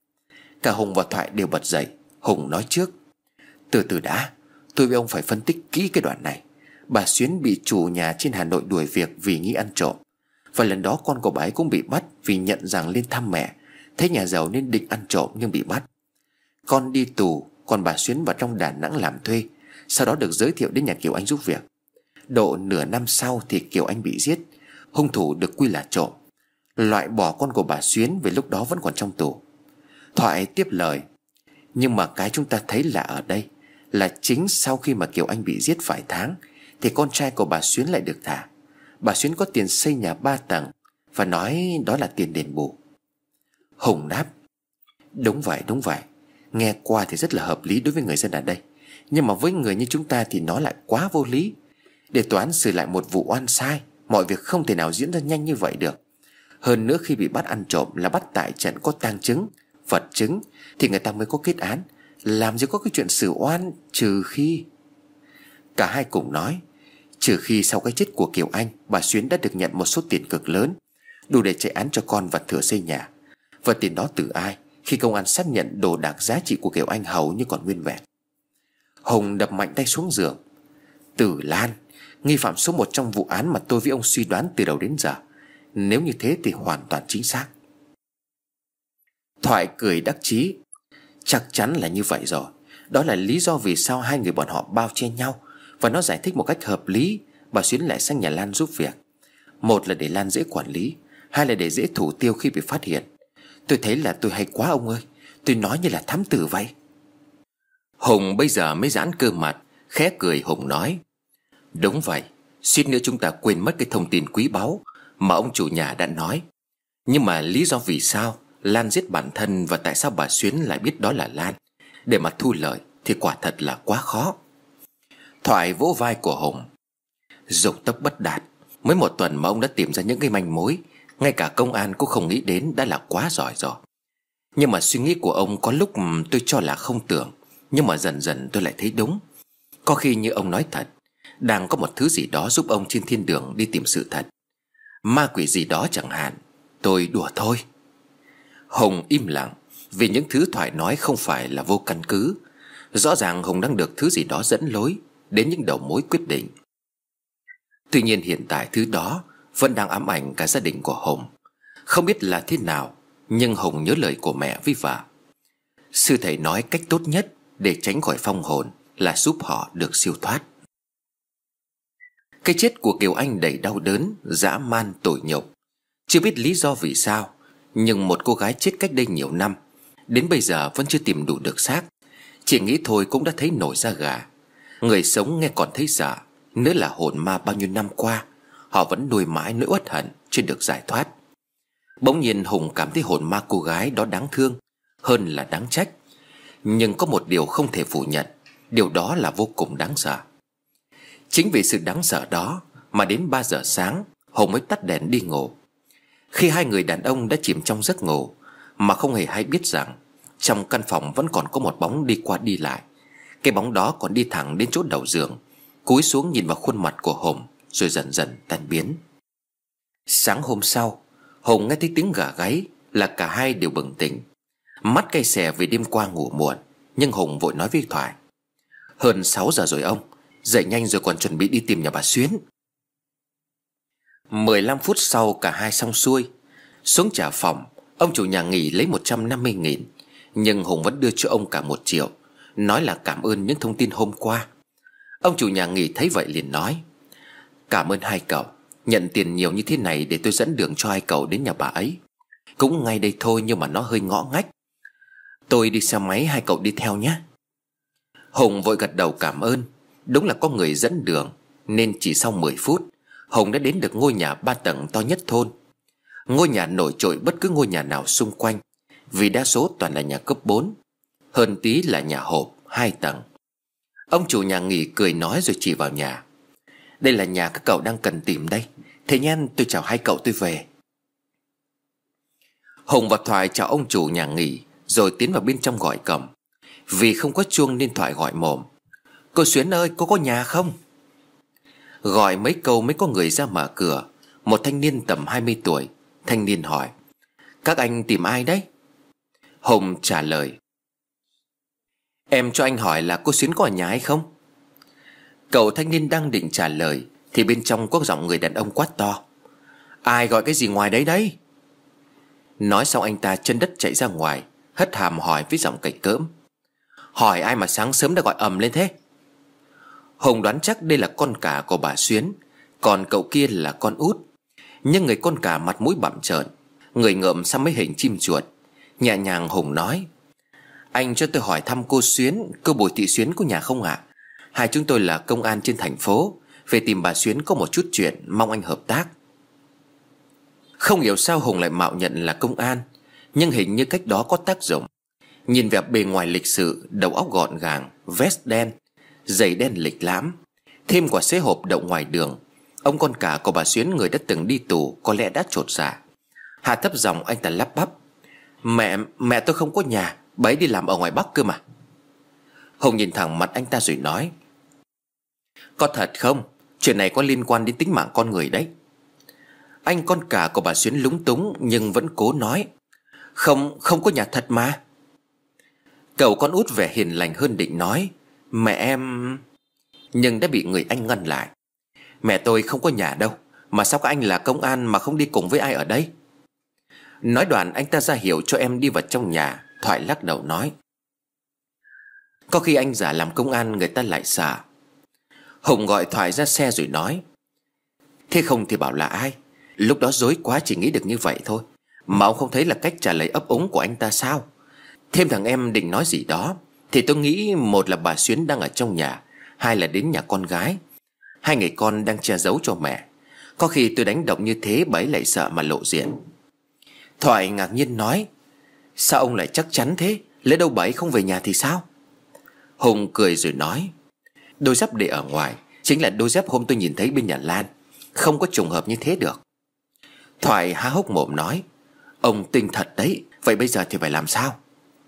Cả Hùng và Thoại đều bật dậy. Hùng nói trước: từ từ đã, tôi với ông phải phân tích kỹ cái đoạn này. Bà Xuyến bị chủ nhà trên Hà Nội đuổi việc vì nghi ăn trộm. Và lần đó con của bà ấy cũng bị bắt vì nhận rằng lên thăm mẹ, thấy nhà giàu nên định ăn trộm nhưng bị bắt. Con đi tù, còn bà Xuyến vào trong Đà Nẵng làm thuê, sau đó được giới thiệu đến nhà Kiều Anh giúp việc. Độ nửa năm sau thì Kiều Anh bị giết. Hung thủ được quy là trộm, loại bỏ con của bà Xuyến vì lúc đó vẫn còn trong tù. Thoại tiếp lời: nhưng mà cái chúng ta thấy lạ ở đây là chính sau khi mà Kiều Anh bị giết vài tháng thì con trai của bà Xuyến lại được thả. Bà Xuyến có tiền xây nhà 3 tầng và nói đó là tiền đền bù. Hùng đáp: đúng vậy. Nghe qua thì rất là hợp lý đối với người dân ở đây, nhưng mà với người như chúng ta thì nó lại quá vô lý. Để tòa án xử lại một vụ oan sai, mọi việc không thể nào diễn ra nhanh như vậy được. Hơn nữa khi bị bắt ăn trộm là bắt tại trận có tang chứng, vật chứng thì người ta mới có kết án. Làm gì có cái chuyện xử oan, trừ khi... Cả hai cùng nói: trừ khi sau cái chết của Kiều Anh, bà Xuyến đã được nhận một số tiền cực lớn, đủ để chạy án cho con và thừa xây nhà. Và tiền đó từ ai khi công an xác nhận đồ đạc giá trị của Kiều Anh hầu như còn nguyên vẹn? Hùng đập mạnh tay xuống giường: Tử Lan, nghi phạm số 1 trong vụ án mà tôi với ông suy đoán từ đầu đến giờ. Nếu như thế thì hoàn toàn chính xác. Thoại cười đắc chí: chắc chắn là như vậy rồi. Đó là lý do vì sao hai người bọn họ bao che nhau. Và nó giải thích một cách hợp lý bà Xuyến lại sang nhà Lan giúp việc. Một là để Lan dễ quản lý, hai là để dễ thủ tiêu khi bị phát hiện. Tôi thấy là tôi hay quá ông ơi. Tôi nói như là thám tử vậy. Hùng bây giờ mới giãn cơ mặt, khẽ cười. Hùng nói: đúng vậy, suýt nữa chúng ta quên mất cái thông tin quý báu mà ông chủ nhà đã nói. Nhưng mà lý do vì sao Lan giết bản thân và tại sao bà Xuyến lại biết đó là Lan để mà thu lợi thì quả thật là quá khó. Thoại vỗ vai của Hùng: dục tốc bất đạt. Mới 1 tuần mà ông đã tìm ra những cái manh mối ngay cả công an cũng không nghĩ đến đã là quá giỏi rồi. Nhưng mà suy nghĩ của ông có lúc tôi cho là không tưởng, nhưng mà dần dần tôi lại thấy đúng. Có khi như ông nói thật, đang có một thứ gì đó giúp ông trên thiên đường đi tìm sự thật. Ma quỷ gì đó chẳng hạn. Tôi đùa thôi. Hùng im lặng vì những thứ Thoại nói không phải là vô căn cứ. Rõ ràng Hùng đang được thứ gì đó dẫn lối đến những đầu mối quyết định. Tuy nhiên hiện tại thứ đó vẫn đang ám ảnh cả gia đình của Hùng. Không biết là thế nào, nhưng Hùng nhớ lời của mẹ với vợ. Sư thầy nói cách tốt nhất để tránh khỏi phong hồn là giúp họ được siêu thoát. Cái chết của Kiều Anh đầy đau đớn, dã man, tủi nhục. Chưa biết lý do vì sao, nhưng một cô gái chết cách đây nhiều năm, đến bây giờ vẫn chưa tìm đủ được xác. Chỉ nghĩ thôi cũng đã thấy nổi da gà. Người sống nghe còn thấy sợ, nữa là hồn ma bao nhiêu năm qua họ vẫn nuôi mãi nỗi uất hận chưa được giải thoát. Bỗng nhiên Hùng cảm thấy hồn ma cô gái đó đáng thương hơn là đáng trách. Nhưng có một điều không thể phủ nhận, điều đó là vô cùng đáng sợ. Chính vì sự đáng sợ đó mà đến 3 giờ sáng Hùng mới tắt đèn đi ngủ. Khi hai người đàn ông đã chìm trong giấc ngủ mà không hề hay biết rằng trong căn phòng vẫn còn có một bóng đi qua đi lại. Cái bóng đó còn đi thẳng đến chỗ đầu giường, cúi xuống nhìn vào khuôn mặt của Hùng, rồi dần dần tan biến. Sáng hôm sau, Hùng nghe thấy tiếng gà gáy là cả hai đều bừng tỉnh. Mắt cay xè vì đêm qua ngủ muộn, nhưng Hùng vội nói với Thoại: hơn 6 giờ rồi ông, Dậy nhanh rồi còn chuẩn bị đi tìm nhà bà Xuyến. 15 phút sau cả hai xong xuôi, xuống trả phòng. Ông chủ nhà nghỉ lấy 150.000, nhưng Hùng vẫn đưa cho ông cả 1 triệu, nói là cảm ơn những thông tin hôm qua. Ông chủ nhà nghỉ thấy vậy liền nói: Cảm ơn hai cậu. Nhận tiền nhiều như thế này để tôi dẫn đường cho hai cậu đến nhà bà ấy. Cũng ngay đây thôi nhưng mà nó hơi ngõ ngách. Tôi đi xe máy, hai cậu đi theo nhé. Hùng vội gật đầu cảm ơn. Đúng là có người dẫn đường, nên chỉ sau 10 phút Hùng đã đến được ngôi nhà 3 tầng to nhất thôn. Ngôi nhà nổi trội bất cứ ngôi nhà nào xung quanh, vì đa số toàn là nhà cấp 4. Hơn tí là nhà hộp 2 tầng. Ông chủ nhà nghỉ cười nói rồi chỉ vào nhà: Đây là nhà các cậu đang cần tìm đây. Thế nhé, tôi chào hai cậu, tôi về. Hùng và Thoại chào ông chủ nhà nghỉ rồi tiến vào bên trong gọi cổng. Vì không có chuông nên Thoại gọi mồm: Cô Xuyến ơi, cô có nhà không? Gọi mấy câu mới có người ra mở cửa. Một thanh niên tầm 20 tuổi. Thanh niên hỏi: Các anh tìm ai đấy? Hùng trả lời: Em cho anh hỏi là cô Xuyến có ở nhà hay không? Cậu thanh niên đang định trả lời thì bên trong có giọng người đàn ông quát to: Ai gọi cái gì ngoài đấy đấy? Nói xong anh ta chân đất chạy ra ngoài, hất hàm hỏi với giọng cạch cỡm: Hỏi ai mà sáng sớm đã gọi ầm lên thế? Hùng đoán chắc đây là con cả của bà Xuyến, còn cậu kia là con út. Nhưng người con cả mặt mũi bặm trợn, người ngợm xăm mấy hình chim chuột. Nhẹ nhàng Hùng nói: Anh cho tôi hỏi thăm cô Xuyến, cô Bùi Thị Xuyến có nhà không ạ? Hai chúng tôi là công an trên thành phố, về tìm bà Xuyến có một chút chuyện, mong anh hợp tác. Không hiểu sao Hùng lại mạo nhận là công an, nhưng hình như cách đó có tác dụng. Nhìn vẻ bề ngoài lịch sự, đầu óc gọn gàng, vest đen, giày đen lịch lãm, thêm quả xế hộp đậu ngoài đường, ông con cả của bà Xuyến, người đã từng đi tù, có lẽ đã chột dạ. Hạ thấp giọng anh ta lắp bắp: Mẹ tôi không có nhà, bà ấy đi làm ở ngoài Bắc cơ mà. Hùng nhìn thẳng mặt anh ta rồi nói: Có thật không? Chuyện này có liên quan đến tính mạng con người đấy. Anh con cả của bà Xuyến lúng túng nhưng vẫn cố nói: Không có nhà thật mà. Cậu con út vẻ hiền lành hơn định nói: Mẹ em... Nhưng đã bị người anh ngăn lại: Mẹ tôi không có nhà đâu, mà sao các anh là công an mà không đi cùng với ai ở đây? Nói đoạn anh ta ra hiệu cho em đi vào trong nhà. Thoại lắc đầu nói: Có khi anh giả làm công an người ta lại sợ. Hùng gọi Thoại ra xe rồi nói: Thế không thì bảo là ai? Lúc đó dối quá chỉ nghĩ được như vậy thôi. Mà ông không thấy là cách trả lời ấp úng của anh ta sao? Thêm thằng em định nói gì đó thì tôi nghĩ một là bà Xuyến đang ở trong nhà, hai là đến nhà con gái. Hai người con đang che giấu cho mẹ. Có khi tôi đánh động như thế bà ấy lại sợ mà lộ diện. Thoại ngạc nhiên nói: Sao ông lại chắc chắn thế? Lỡ đâu bà ấy không về nhà thì sao? Hùng cười rồi nói: Đôi dép để ở ngoài chính là đôi dép hôm tôi nhìn thấy bên nhà Lan. Không có trùng hợp như thế được. Thoại há hốc mồm nói: Ông tinh thật đấy. Vậy bây giờ thì phải làm sao?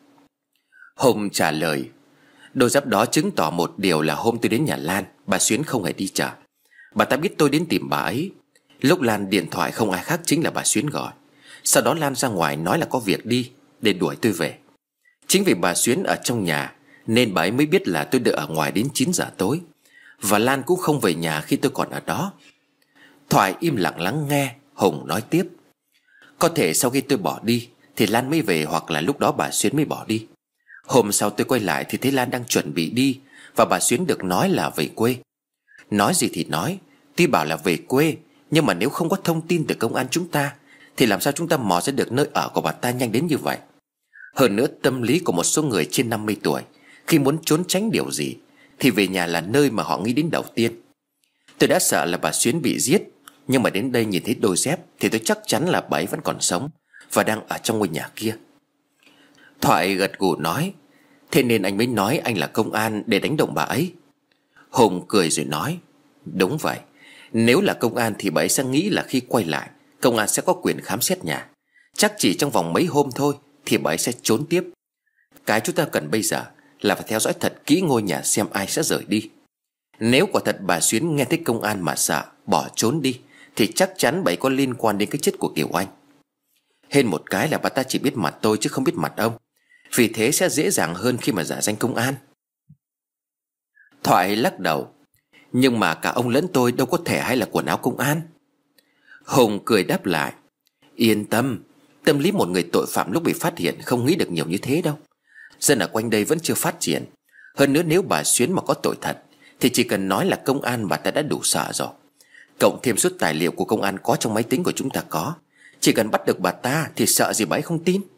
Hùng trả lời: Đôi dép đó chứng tỏ một điều là hôm tôi đến nhà Lan, bà Xuyến không hề đi chợ. Bà ta biết tôi đến tìm bà ấy. Lúc Lan điện thoại không ai khác chính là bà Xuyến gọi. Sau đó Lan ra ngoài nói là có việc đi, để đuổi tôi về. Chính vì bà Xuyến ở trong nhà nên bà ấy mới biết là tôi đợi ở ngoài đến 9 giờ tối. Và Lan cũng không về nhà khi tôi còn ở đó. Thoại im lặng lắng nghe. Hùng nói tiếp: Có thể sau khi tôi bỏ đi thì Lan mới về, hoặc là lúc đó bà Xuyến mới bỏ đi. Hôm sau tôi quay lại thì thấy Lan đang chuẩn bị đi, và bà Xuyến được nói là về quê. Nói gì thì nói, tuy bảo là về quê, nhưng mà nếu không có thông tin từ công an chúng ta thì làm sao chúng ta mò ra được nơi ở của bà ta nhanh đến như vậy? Hơn nữa, tâm lý của một số người trên 50 tuổi khi muốn trốn tránh điều gì thì về nhà là nơi mà họ nghĩ đến đầu tiên. Tôi đã sợ là bà Xuyến bị giết, nhưng mà đến đây nhìn thấy đôi dép thì tôi chắc chắn là bà ấy vẫn còn sống và đang ở trong ngôi nhà kia. Thoại gật gù nói: Thế nên anh mới nói anh là công an để đánh động bà ấy. Hùng cười rồi nói: Đúng vậy. Nếu là công an thì bà ấy sẽ nghĩ là khi quay lại công an sẽ có quyền khám xét nhà. Chắc chỉ trong vòng mấy hôm thôi thì bà ấy sẽ trốn tiếp. Cái chúng ta cần bây giờ là phải theo dõi thật kỹ ngôi nhà xem ai sẽ rời đi. Nếu quả thật bà Xuyến nghe thấy công an mà sợ bỏ trốn đi thì chắc chắn bà ấy có liên quan đến cái chết của Kiều Anh. Hên một cái là bà ta chỉ biết mặt tôi chứ không biết mặt ông, vì thế sẽ dễ dàng hơn khi mà giả danh công an. Thoại lắc đầu: Nhưng mà cả ông lẫn tôi đâu có thẻ hay là quần áo công an. Hùng cười đáp lại: Yên tâm, tâm lý một người tội phạm lúc bị phát hiện không nghĩ được nhiều như thế đâu. Dân ở quanh đây vẫn chưa phát triển. Hơn nữa nếu bà Xuyến mà có tội thật thì chỉ cần nói là công an bà ta đã đủ sợ rồi. Cộng thêm suốt tài liệu của công an có trong máy tính của chúng ta có. Chỉ cần bắt được bà ta thì sợ gì bà ấy không tin.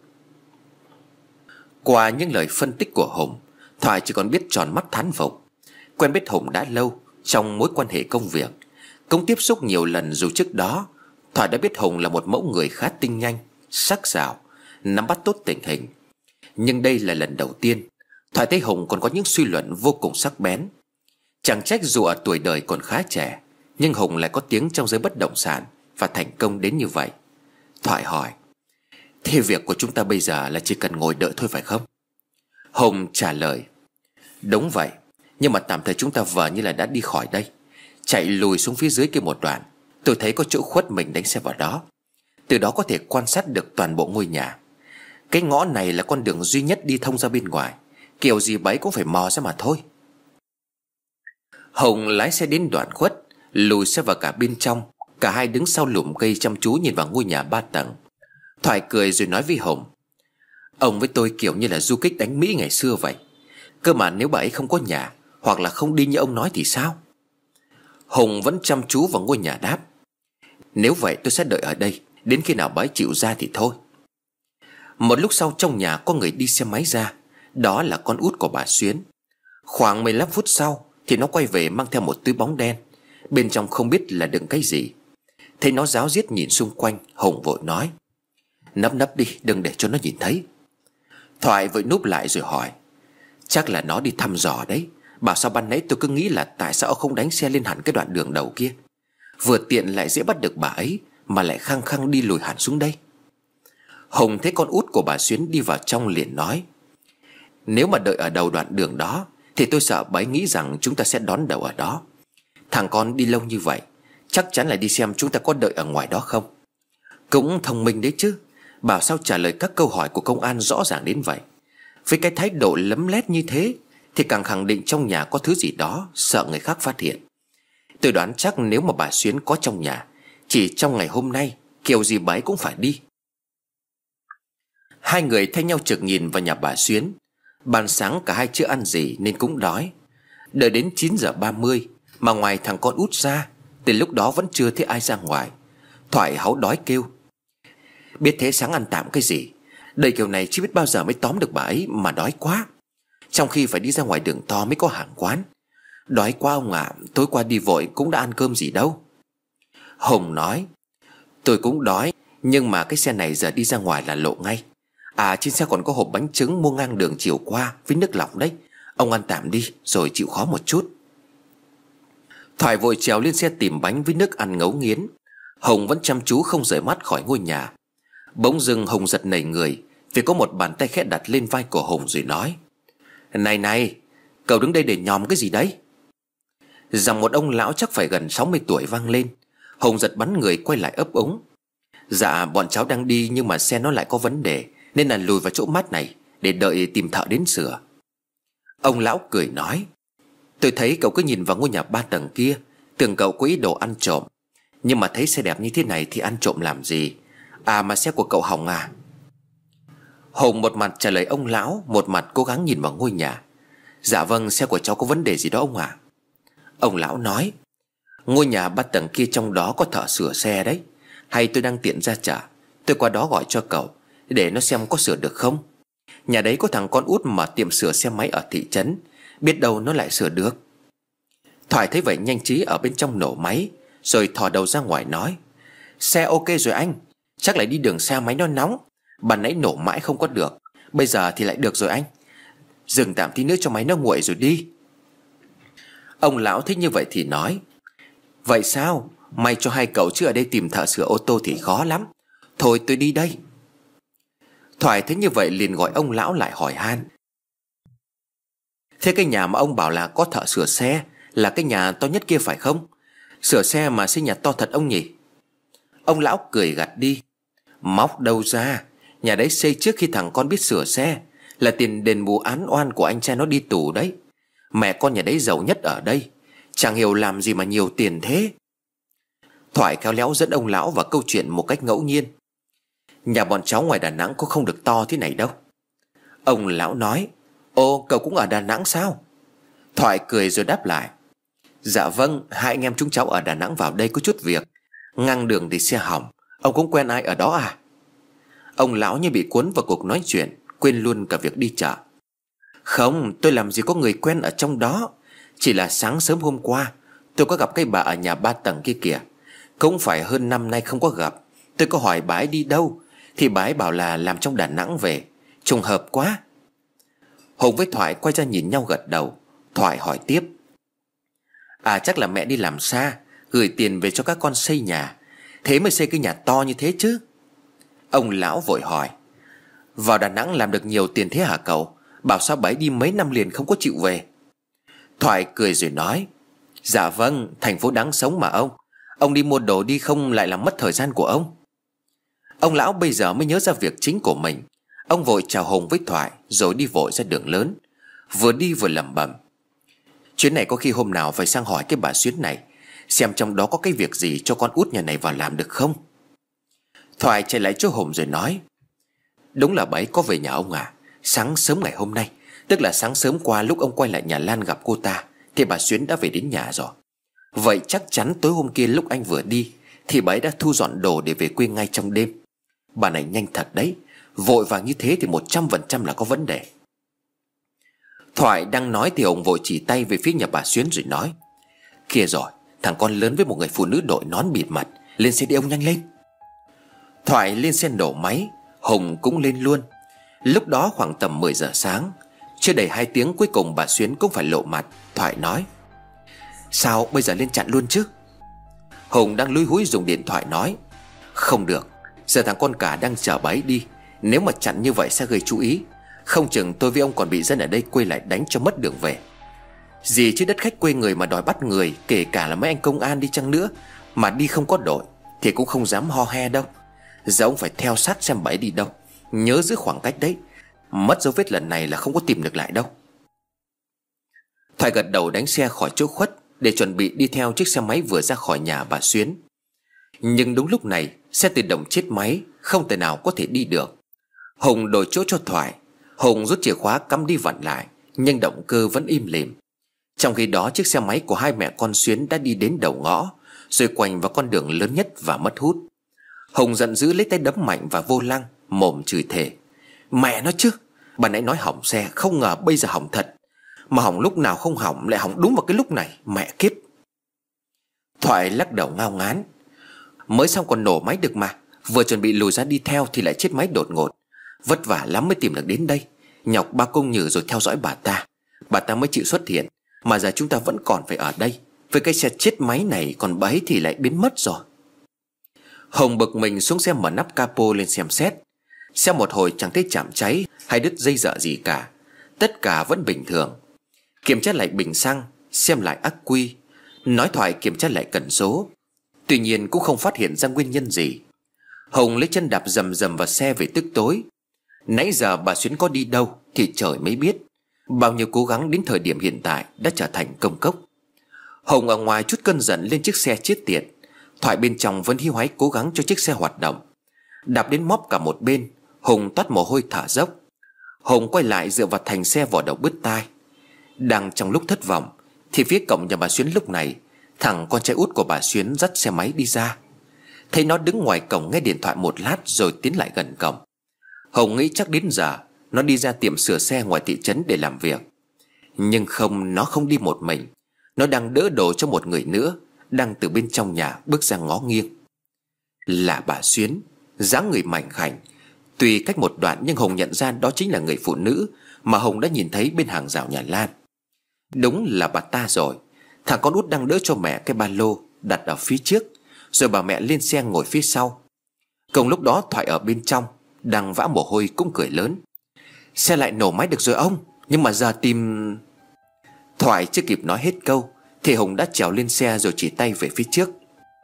Qua những lời phân tích của Hùng, Thoại chỉ còn biết tròn mắt thán phục. Quen biết Hùng đã lâu trong mối quan hệ công việc, cũng tiếp xúc nhiều lần. Dù trước đó Thoại đã biết Hùng là một mẫu người khá tinh nhanh, sắc sảo, nắm bắt tốt tình hình, nhưng đây là lần đầu tiên Thoại thấy Hùng còn có những suy luận vô cùng sắc bén. Chẳng trách dù ở tuổi đời còn khá trẻ, nhưng Hùng lại có tiếng trong giới bất động sản và thành công đến như vậy. Thoại hỏi: Thế việc của chúng ta bây giờ là chỉ cần ngồi đợi thôi phải không? Hùng trả lời: Đúng vậy, nhưng mà tạm thời chúng ta vờ như là đã đi khỏi đây, chạy lùi xuống phía dưới kia một đoạn. Tôi thấy có chỗ khuất, mình đánh xe vào đó. Từ đó có thể quan sát được toàn bộ ngôi nhà. Cái ngõ này là con đường duy nhất đi thông ra bên ngoài, kiểu gì bấy cũng phải mò ra mà thôi. Hùng lái xe đến đoạn khuất, lùi xe vào cả bên trong. Cả hai đứng sau lùm cây chăm chú nhìn vào ngôi nhà 3 tầng. Thoại cười rồi nói với Hùng: Ông với tôi kiểu như là du kích đánh Mỹ ngày xưa vậy. Cơ mà nếu bà ấy không có nhà, hoặc là không đi như ông nói thì sao? Hùng vẫn chăm chú vào ngôi nhà đáp: Nếu vậy tôi sẽ đợi ở đây, đến khi nào bà ấy chịu ra thì thôi. Một lúc sau trong nhà có người đi xe máy ra. Đó là con út của bà Xuyến. Khoảng 15 phút sau thì nó quay về mang theo một túi bóng đen. Bên trong không biết là đựng cái gì. Thấy nó ráo riết nhìn xung quanh, Hùng vội nói: Nấp nấp đi, đừng để cho nó nhìn thấy. Thoại vội núp lại rồi hỏi: Chắc là nó đi thăm dò đấy. Bảo sao ban nãy tôi cứ nghĩ là tại sao không đánh xe lên hẳn cái đoạn đường đầu kia, vừa tiện lại dễ bắt được bà ấy, mà lại khăng khăng đi lùi hẳn xuống đây. Hùng thấy con út của bà Xuyến đi vào trong liền nói: Nếu mà đợi ở đầu đoạn đường đó thì tôi sợ bà ấy nghĩ rằng chúng ta sẽ đón đầu ở đó. Thằng con đi lâu như vậy, chắc chắn là đi xem chúng ta có đợi ở ngoài đó không. Cũng thông minh đấy chứ. Bảo sao trả lời các câu hỏi của công an rõ ràng đến vậy. Với cái thái độ lấm lét như thế thì càng khẳng định trong nhà có thứ gì đó, sợ người khác phát hiện. Tôi đoán chắc nếu mà bà Xuyến có trong nhà, chỉ trong ngày hôm nay kiểu gì bà ấy cũng phải đi. Hai người thay nhau trực nhìn vào nhà bà Xuyến. Ban sáng cả hai chưa ăn gì nên cũng đói. Đợi đến 9:30 mà ngoài thằng con út ra, từ lúc đó vẫn chưa thấy ai ra ngoài. Thoại háu đói kêu: Biết thế sáng ăn tạm cái gì. Đời kiểu này chưa biết bao giờ mới tóm được bà ấy, mà đói quá. Trong khi phải đi ra ngoài đường to mới có hàng quán. Đói quá ông ạ, tối qua đi vội cũng đã ăn cơm gì đâu. Hùng nói: Tôi cũng đói, nhưng mà cái xe này giờ đi ra ngoài là lộ ngay. À, trên xe còn có hộp bánh trứng mua ngang đường chiều qua với nước lọc đấy. Ông ăn tạm đi rồi chịu khó một chút. Thoại vội trèo lên xe tìm bánh với nước ăn ngấu nghiến. Hùng vẫn chăm chú không rời mắt khỏi ngôi nhà. Bỗng dưng Hùng giật nảy người vì có một bàn tay khẽ đặt lên vai của Hùng rồi nói: Này này, cậu đứng đây để nhòm cái gì đấy? Giọng một ông lão chắc phải gần 60 tuổi vang lên. Hùng giật bắn người quay lại ấp úng: Dạ bọn cháu đang đi, nhưng mà xe nó lại có vấn đề, nên là lùi vào chỗ mát này để đợi tìm thợ đến sửa. Ông lão cười nói: Tôi thấy cậu cứ nhìn vào ngôi nhà 3 tầng kia, tưởng cậu có ý đồ ăn trộm. Nhưng mà thấy xe đẹp như thế này thì ăn trộm làm gì? À mà xe của cậu hỏng à? Hùng một mặt trả lời ông lão, một mặt cố gắng nhìn vào ngôi nhà. Dạ vâng, xe của cháu có vấn đề gì đó ông ạ. Ông lão nói: Ngôi nhà 3 tầng kia trong đó có thợ sửa xe đấy. Hay tôi đang tiện ra chợ, tôi qua đó gọi cho cậu để nó xem có sửa được không. Nhà đấy có thằng con út mà tiệm sửa xe máy ở thị trấn, biết đâu nó lại sửa được. Thoại thấy vậy nhanh trí ở bên trong nổ máy, rồi thò đầu ra ngoài nói: Xe ok rồi anh, chắc lại đi đường xa máy nó nóng. Ban nãy nổ mãi không có được, bây giờ thì lại được rồi anh. Dừng tạm tí nữa cho máy nó nguội rồi đi. Ông lão thích như vậy thì nói: Vậy sao? May cho hai cậu, chứ ở đây tìm thợ sửa ô tô thì khó lắm. Thôi tôi đi đây. Thoại thấy như vậy liền gọi ông lão lại hỏi han: Thế cái nhà mà ông bảo là có thợ sửa xe là cái nhà to nhất kia phải không? Sửa xe mà xây nhà to thật ông nhỉ? Ông lão cười gật đi: Móc đâu ra, nhà đấy xây trước khi thằng con biết sửa xe, là tiền đền bù án oan của anh trai nó đi tù đấy. Mẹ con nhà đấy giàu nhất ở đây, Chẳng hiểu làm gì mà nhiều tiền thế. Thoại khéo léo dẫn ông lão vào câu chuyện một cách ngẫu nhiên. Nhà bọn cháu ngoài Đà Nẵng cũng không được to thế này đâu. Ông lão nói: Ồ, cậu cũng ở Đà Nẵng sao? Thoại cười rồi đáp lại: Dạ vâng, hai anh em chúng cháu ở Đà Nẵng vào đây có chút việc. Ngang đường thì xe hỏng. Ông cũng quen ai ở đó à? Ông lão như bị cuốn vào cuộc nói chuyện, quên luôn cả việc đi chợ. Không, tôi làm gì có người quen ở trong đó. Chỉ là sáng sớm hôm qua tôi có gặp cái bà ở nhà 3 tầng kia kìa. Cũng phải hơn năm nay không có gặp. Tôi có hỏi bà ấy đi đâu thì bà ấy bảo là làm trong Đà Nẵng về. Trùng hợp quá. Hùng với Thoại quay ra nhìn nhau gật đầu. Thoại hỏi tiếp: À, chắc là mẹ đi làm xa, gửi tiền về cho các con xây nhà, thế mới xây cái nhà to như thế chứ? Ông lão vội hỏi: Vào Đà Nẵng làm được nhiều tiền thế hả cậu? Bảo sao bà ấy đi mấy năm liền không có chịu về. Thoại cười rồi nói: Dạ vâng, thành phố đáng sống mà ông. Ông đi mua đồ đi không lại làm mất thời gian của ông. Ông lão bây giờ mới nhớ ra việc chính của mình. Ông vội chào Hùng với Thoại rồi đi vội ra đường lớn. Vừa đi vừa lẩm bẩm: Chuyến này có khi hôm nào phải sang hỏi cái bà Xuyến này, xem trong đó có cái việc gì cho con út nhà này vào làm được không. Thoại chạy lại chỗ Hùng rồi nói: Đúng là bà ấy có về nhà ông à? Sáng sớm ngày hôm nay, tức là sáng sớm qua lúc ông quay lại nhà Lan gặp cô ta, thì bà Xuyến đã về đến nhà rồi. Vậy chắc chắn tối hôm kia lúc anh vừa đi thì bà ấy đã thu dọn đồ để về quê ngay trong đêm. Bà này nhanh thật đấy. Vội vàng như thế thì 100% là có vấn đề. Thoại đang nói thì ông vội chỉ tay về phía nhà bà Xuyến rồi nói: Kìa rồi, thằng con lớn với một người phụ nữ đội nón bịt mặt. Lên xe đi ông, nhanh lên. Thoại lên xe nổ máy. Hùng cũng lên luôn. Lúc đó khoảng tầm 10 giờ sáng. Chưa đầy 2 tiếng cuối cùng bà Xuyến cũng phải lộ mặt. Thoại nói: Sao bây giờ lên chặn luôn chứ? Hùng đang lúi húi dùng điện thoại nói: Không được, giờ thằng con cả đang chờ bà ấy đi. Nếu mà chặn như vậy sẽ gây chú ý. Không chừng tôi với ông còn bị dân ở đây quay lại đánh cho mất đường về. Gì chứ đất khách quê người mà đòi bắt người, kể cả là mấy anh công an đi chăng nữa, mà đi không có đội thì cũng không dám ho he đâu. Giờ ông phải theo sát xem bà ấy đi đâu. Nhớ giữ khoảng cách đấy. Mất dấu vết lần này là không có tìm được lại đâu. Thoại gật đầu đánh xe khỏi chỗ khuất để chuẩn bị đi theo chiếc xe máy vừa ra khỏi nhà bà Xuyến. Nhưng đúng lúc này xe tự động chết máy, không thể nào có thể đi được. Hùng đổi chỗ cho Thoại. Hùng rút chìa khóa cắm đi vặn lại, nhưng động cơ vẫn im lìm. Trong khi đó chiếc xe máy của hai mẹ con Xuyến đã đi đến đầu ngõ, rồi quành vào con đường lớn nhất và mất hút. Hùng giận dữ lấy tay đấm mạnh vào vô lăng, mồm chửi thề: Mẹ nó chứ, bà nãy nói hỏng xe, không ngờ bây giờ hỏng thật. Mà hỏng lúc nào không hỏng lại hỏng đúng vào cái lúc này, mẹ kiếp. Thoại lắc đầu ngao ngán: Mới xong còn nổ máy được mà. Vừa chuẩn bị lùi ra đi theo thì lại chết máy đột ngột. Vất vả lắm mới tìm được đến đây. Nhọc bao công nhử rồi theo dõi bà ta. Bà ta mới chịu xuất hiện. Mà giờ chúng ta vẫn còn phải ở đây với cái xe chết máy này, còn bà ấy thì lại biến mất rồi. Hồng bực mình xuống xe mở nắp capo lên xem xét. Xe một hồi chẳng thấy chạm cháy hay đứt dây dợ gì cả. Tất cả vẫn bình thường. Kiểm tra lại bình xăng, xem lại ắc quy. Nói Thoại kiểm tra lại cần số. Tuy nhiên cũng không phát hiện ra nguyên nhân gì. Hồng lấy chân đạp rầm rầm vào xe về tức tối. Nãy giờ bà Xuyến có đi đâu thì trời mới biết. Bao nhiêu cố gắng đến thời điểm hiện tại đã trở thành công cốc. Hồng ở ngoài chút cơn giận lên chiếc xe chết tiệt. Thoại bên trong vẫn hí hoáy cố gắng cho chiếc xe hoạt động. Đạp đến móp cả một bên, Hùng toát mồ hôi thở dốc. Hùng quay lại dựa vào thành xe vò đầu bứt tai. Đang trong lúc thất vọng thì phía cổng nhà bà Xuyến lúc này, thằng con trai út của bà Xuyến dắt xe máy đi ra. Thấy nó đứng ngoài cổng nghe điện thoại một lát rồi tiến lại gần cổng. Hùng nghĩ chắc đến giờ nó đi ra tiệm sửa xe ngoài thị trấn để làm việc. Nhưng không, nó không đi một mình. Nó đang đỡ đồ cho một người nữa đang từ bên trong nhà bước ra ngó nghiêng. Là bà Xuyến, dáng người mảnh khảnh. Tuy cách một đoạn nhưng Hùng nhận ra đó chính là người phụ nữ mà Hùng đã nhìn thấy bên hàng rào nhà Lan. Đúng là bà ta rồi. Thằng con út đang đỡ cho mẹ cái ba lô đặt ở phía trước, rồi bà mẹ lên xe ngồi phía sau. Cùng lúc đó Thoại ở bên trong đang vã mồ hôi cũng cười lớn: Xe lại nổ máy được rồi ông. Nhưng mà giờ tìm... Thoại chưa kịp nói hết câu thì Hùng đã trèo lên xe rồi chỉ tay về phía trước.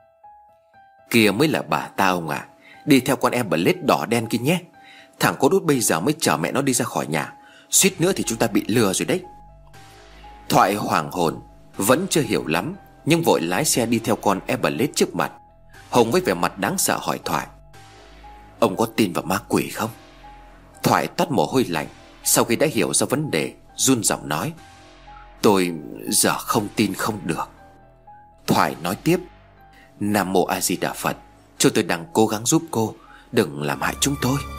Kia mới là bà ta ông à. Đi theo con em Blade đỏ đen kia nhé. Thằng con út bây giờ mới chở mẹ nó đi ra khỏi nhà. Suýt nữa thì chúng ta bị lừa rồi đấy. Thoại hoảng hồn. Vẫn chưa hiểu lắm, nhưng vội lái xe đi theo con Everlet trước mặt. Hùng với vẻ mặt đáng sợ hỏi Thoại: ông có tin vào ma quỷ không? Thoại toát mồ hôi lạnh. Sau khi đã hiểu ra vấn đề, run giọng nói: tôi giờ không tin không được. Thoại nói tiếp: Nam Mô A Di Đà Phật, chúng tôi đang cố gắng giúp cô, đừng làm hại chúng tôi.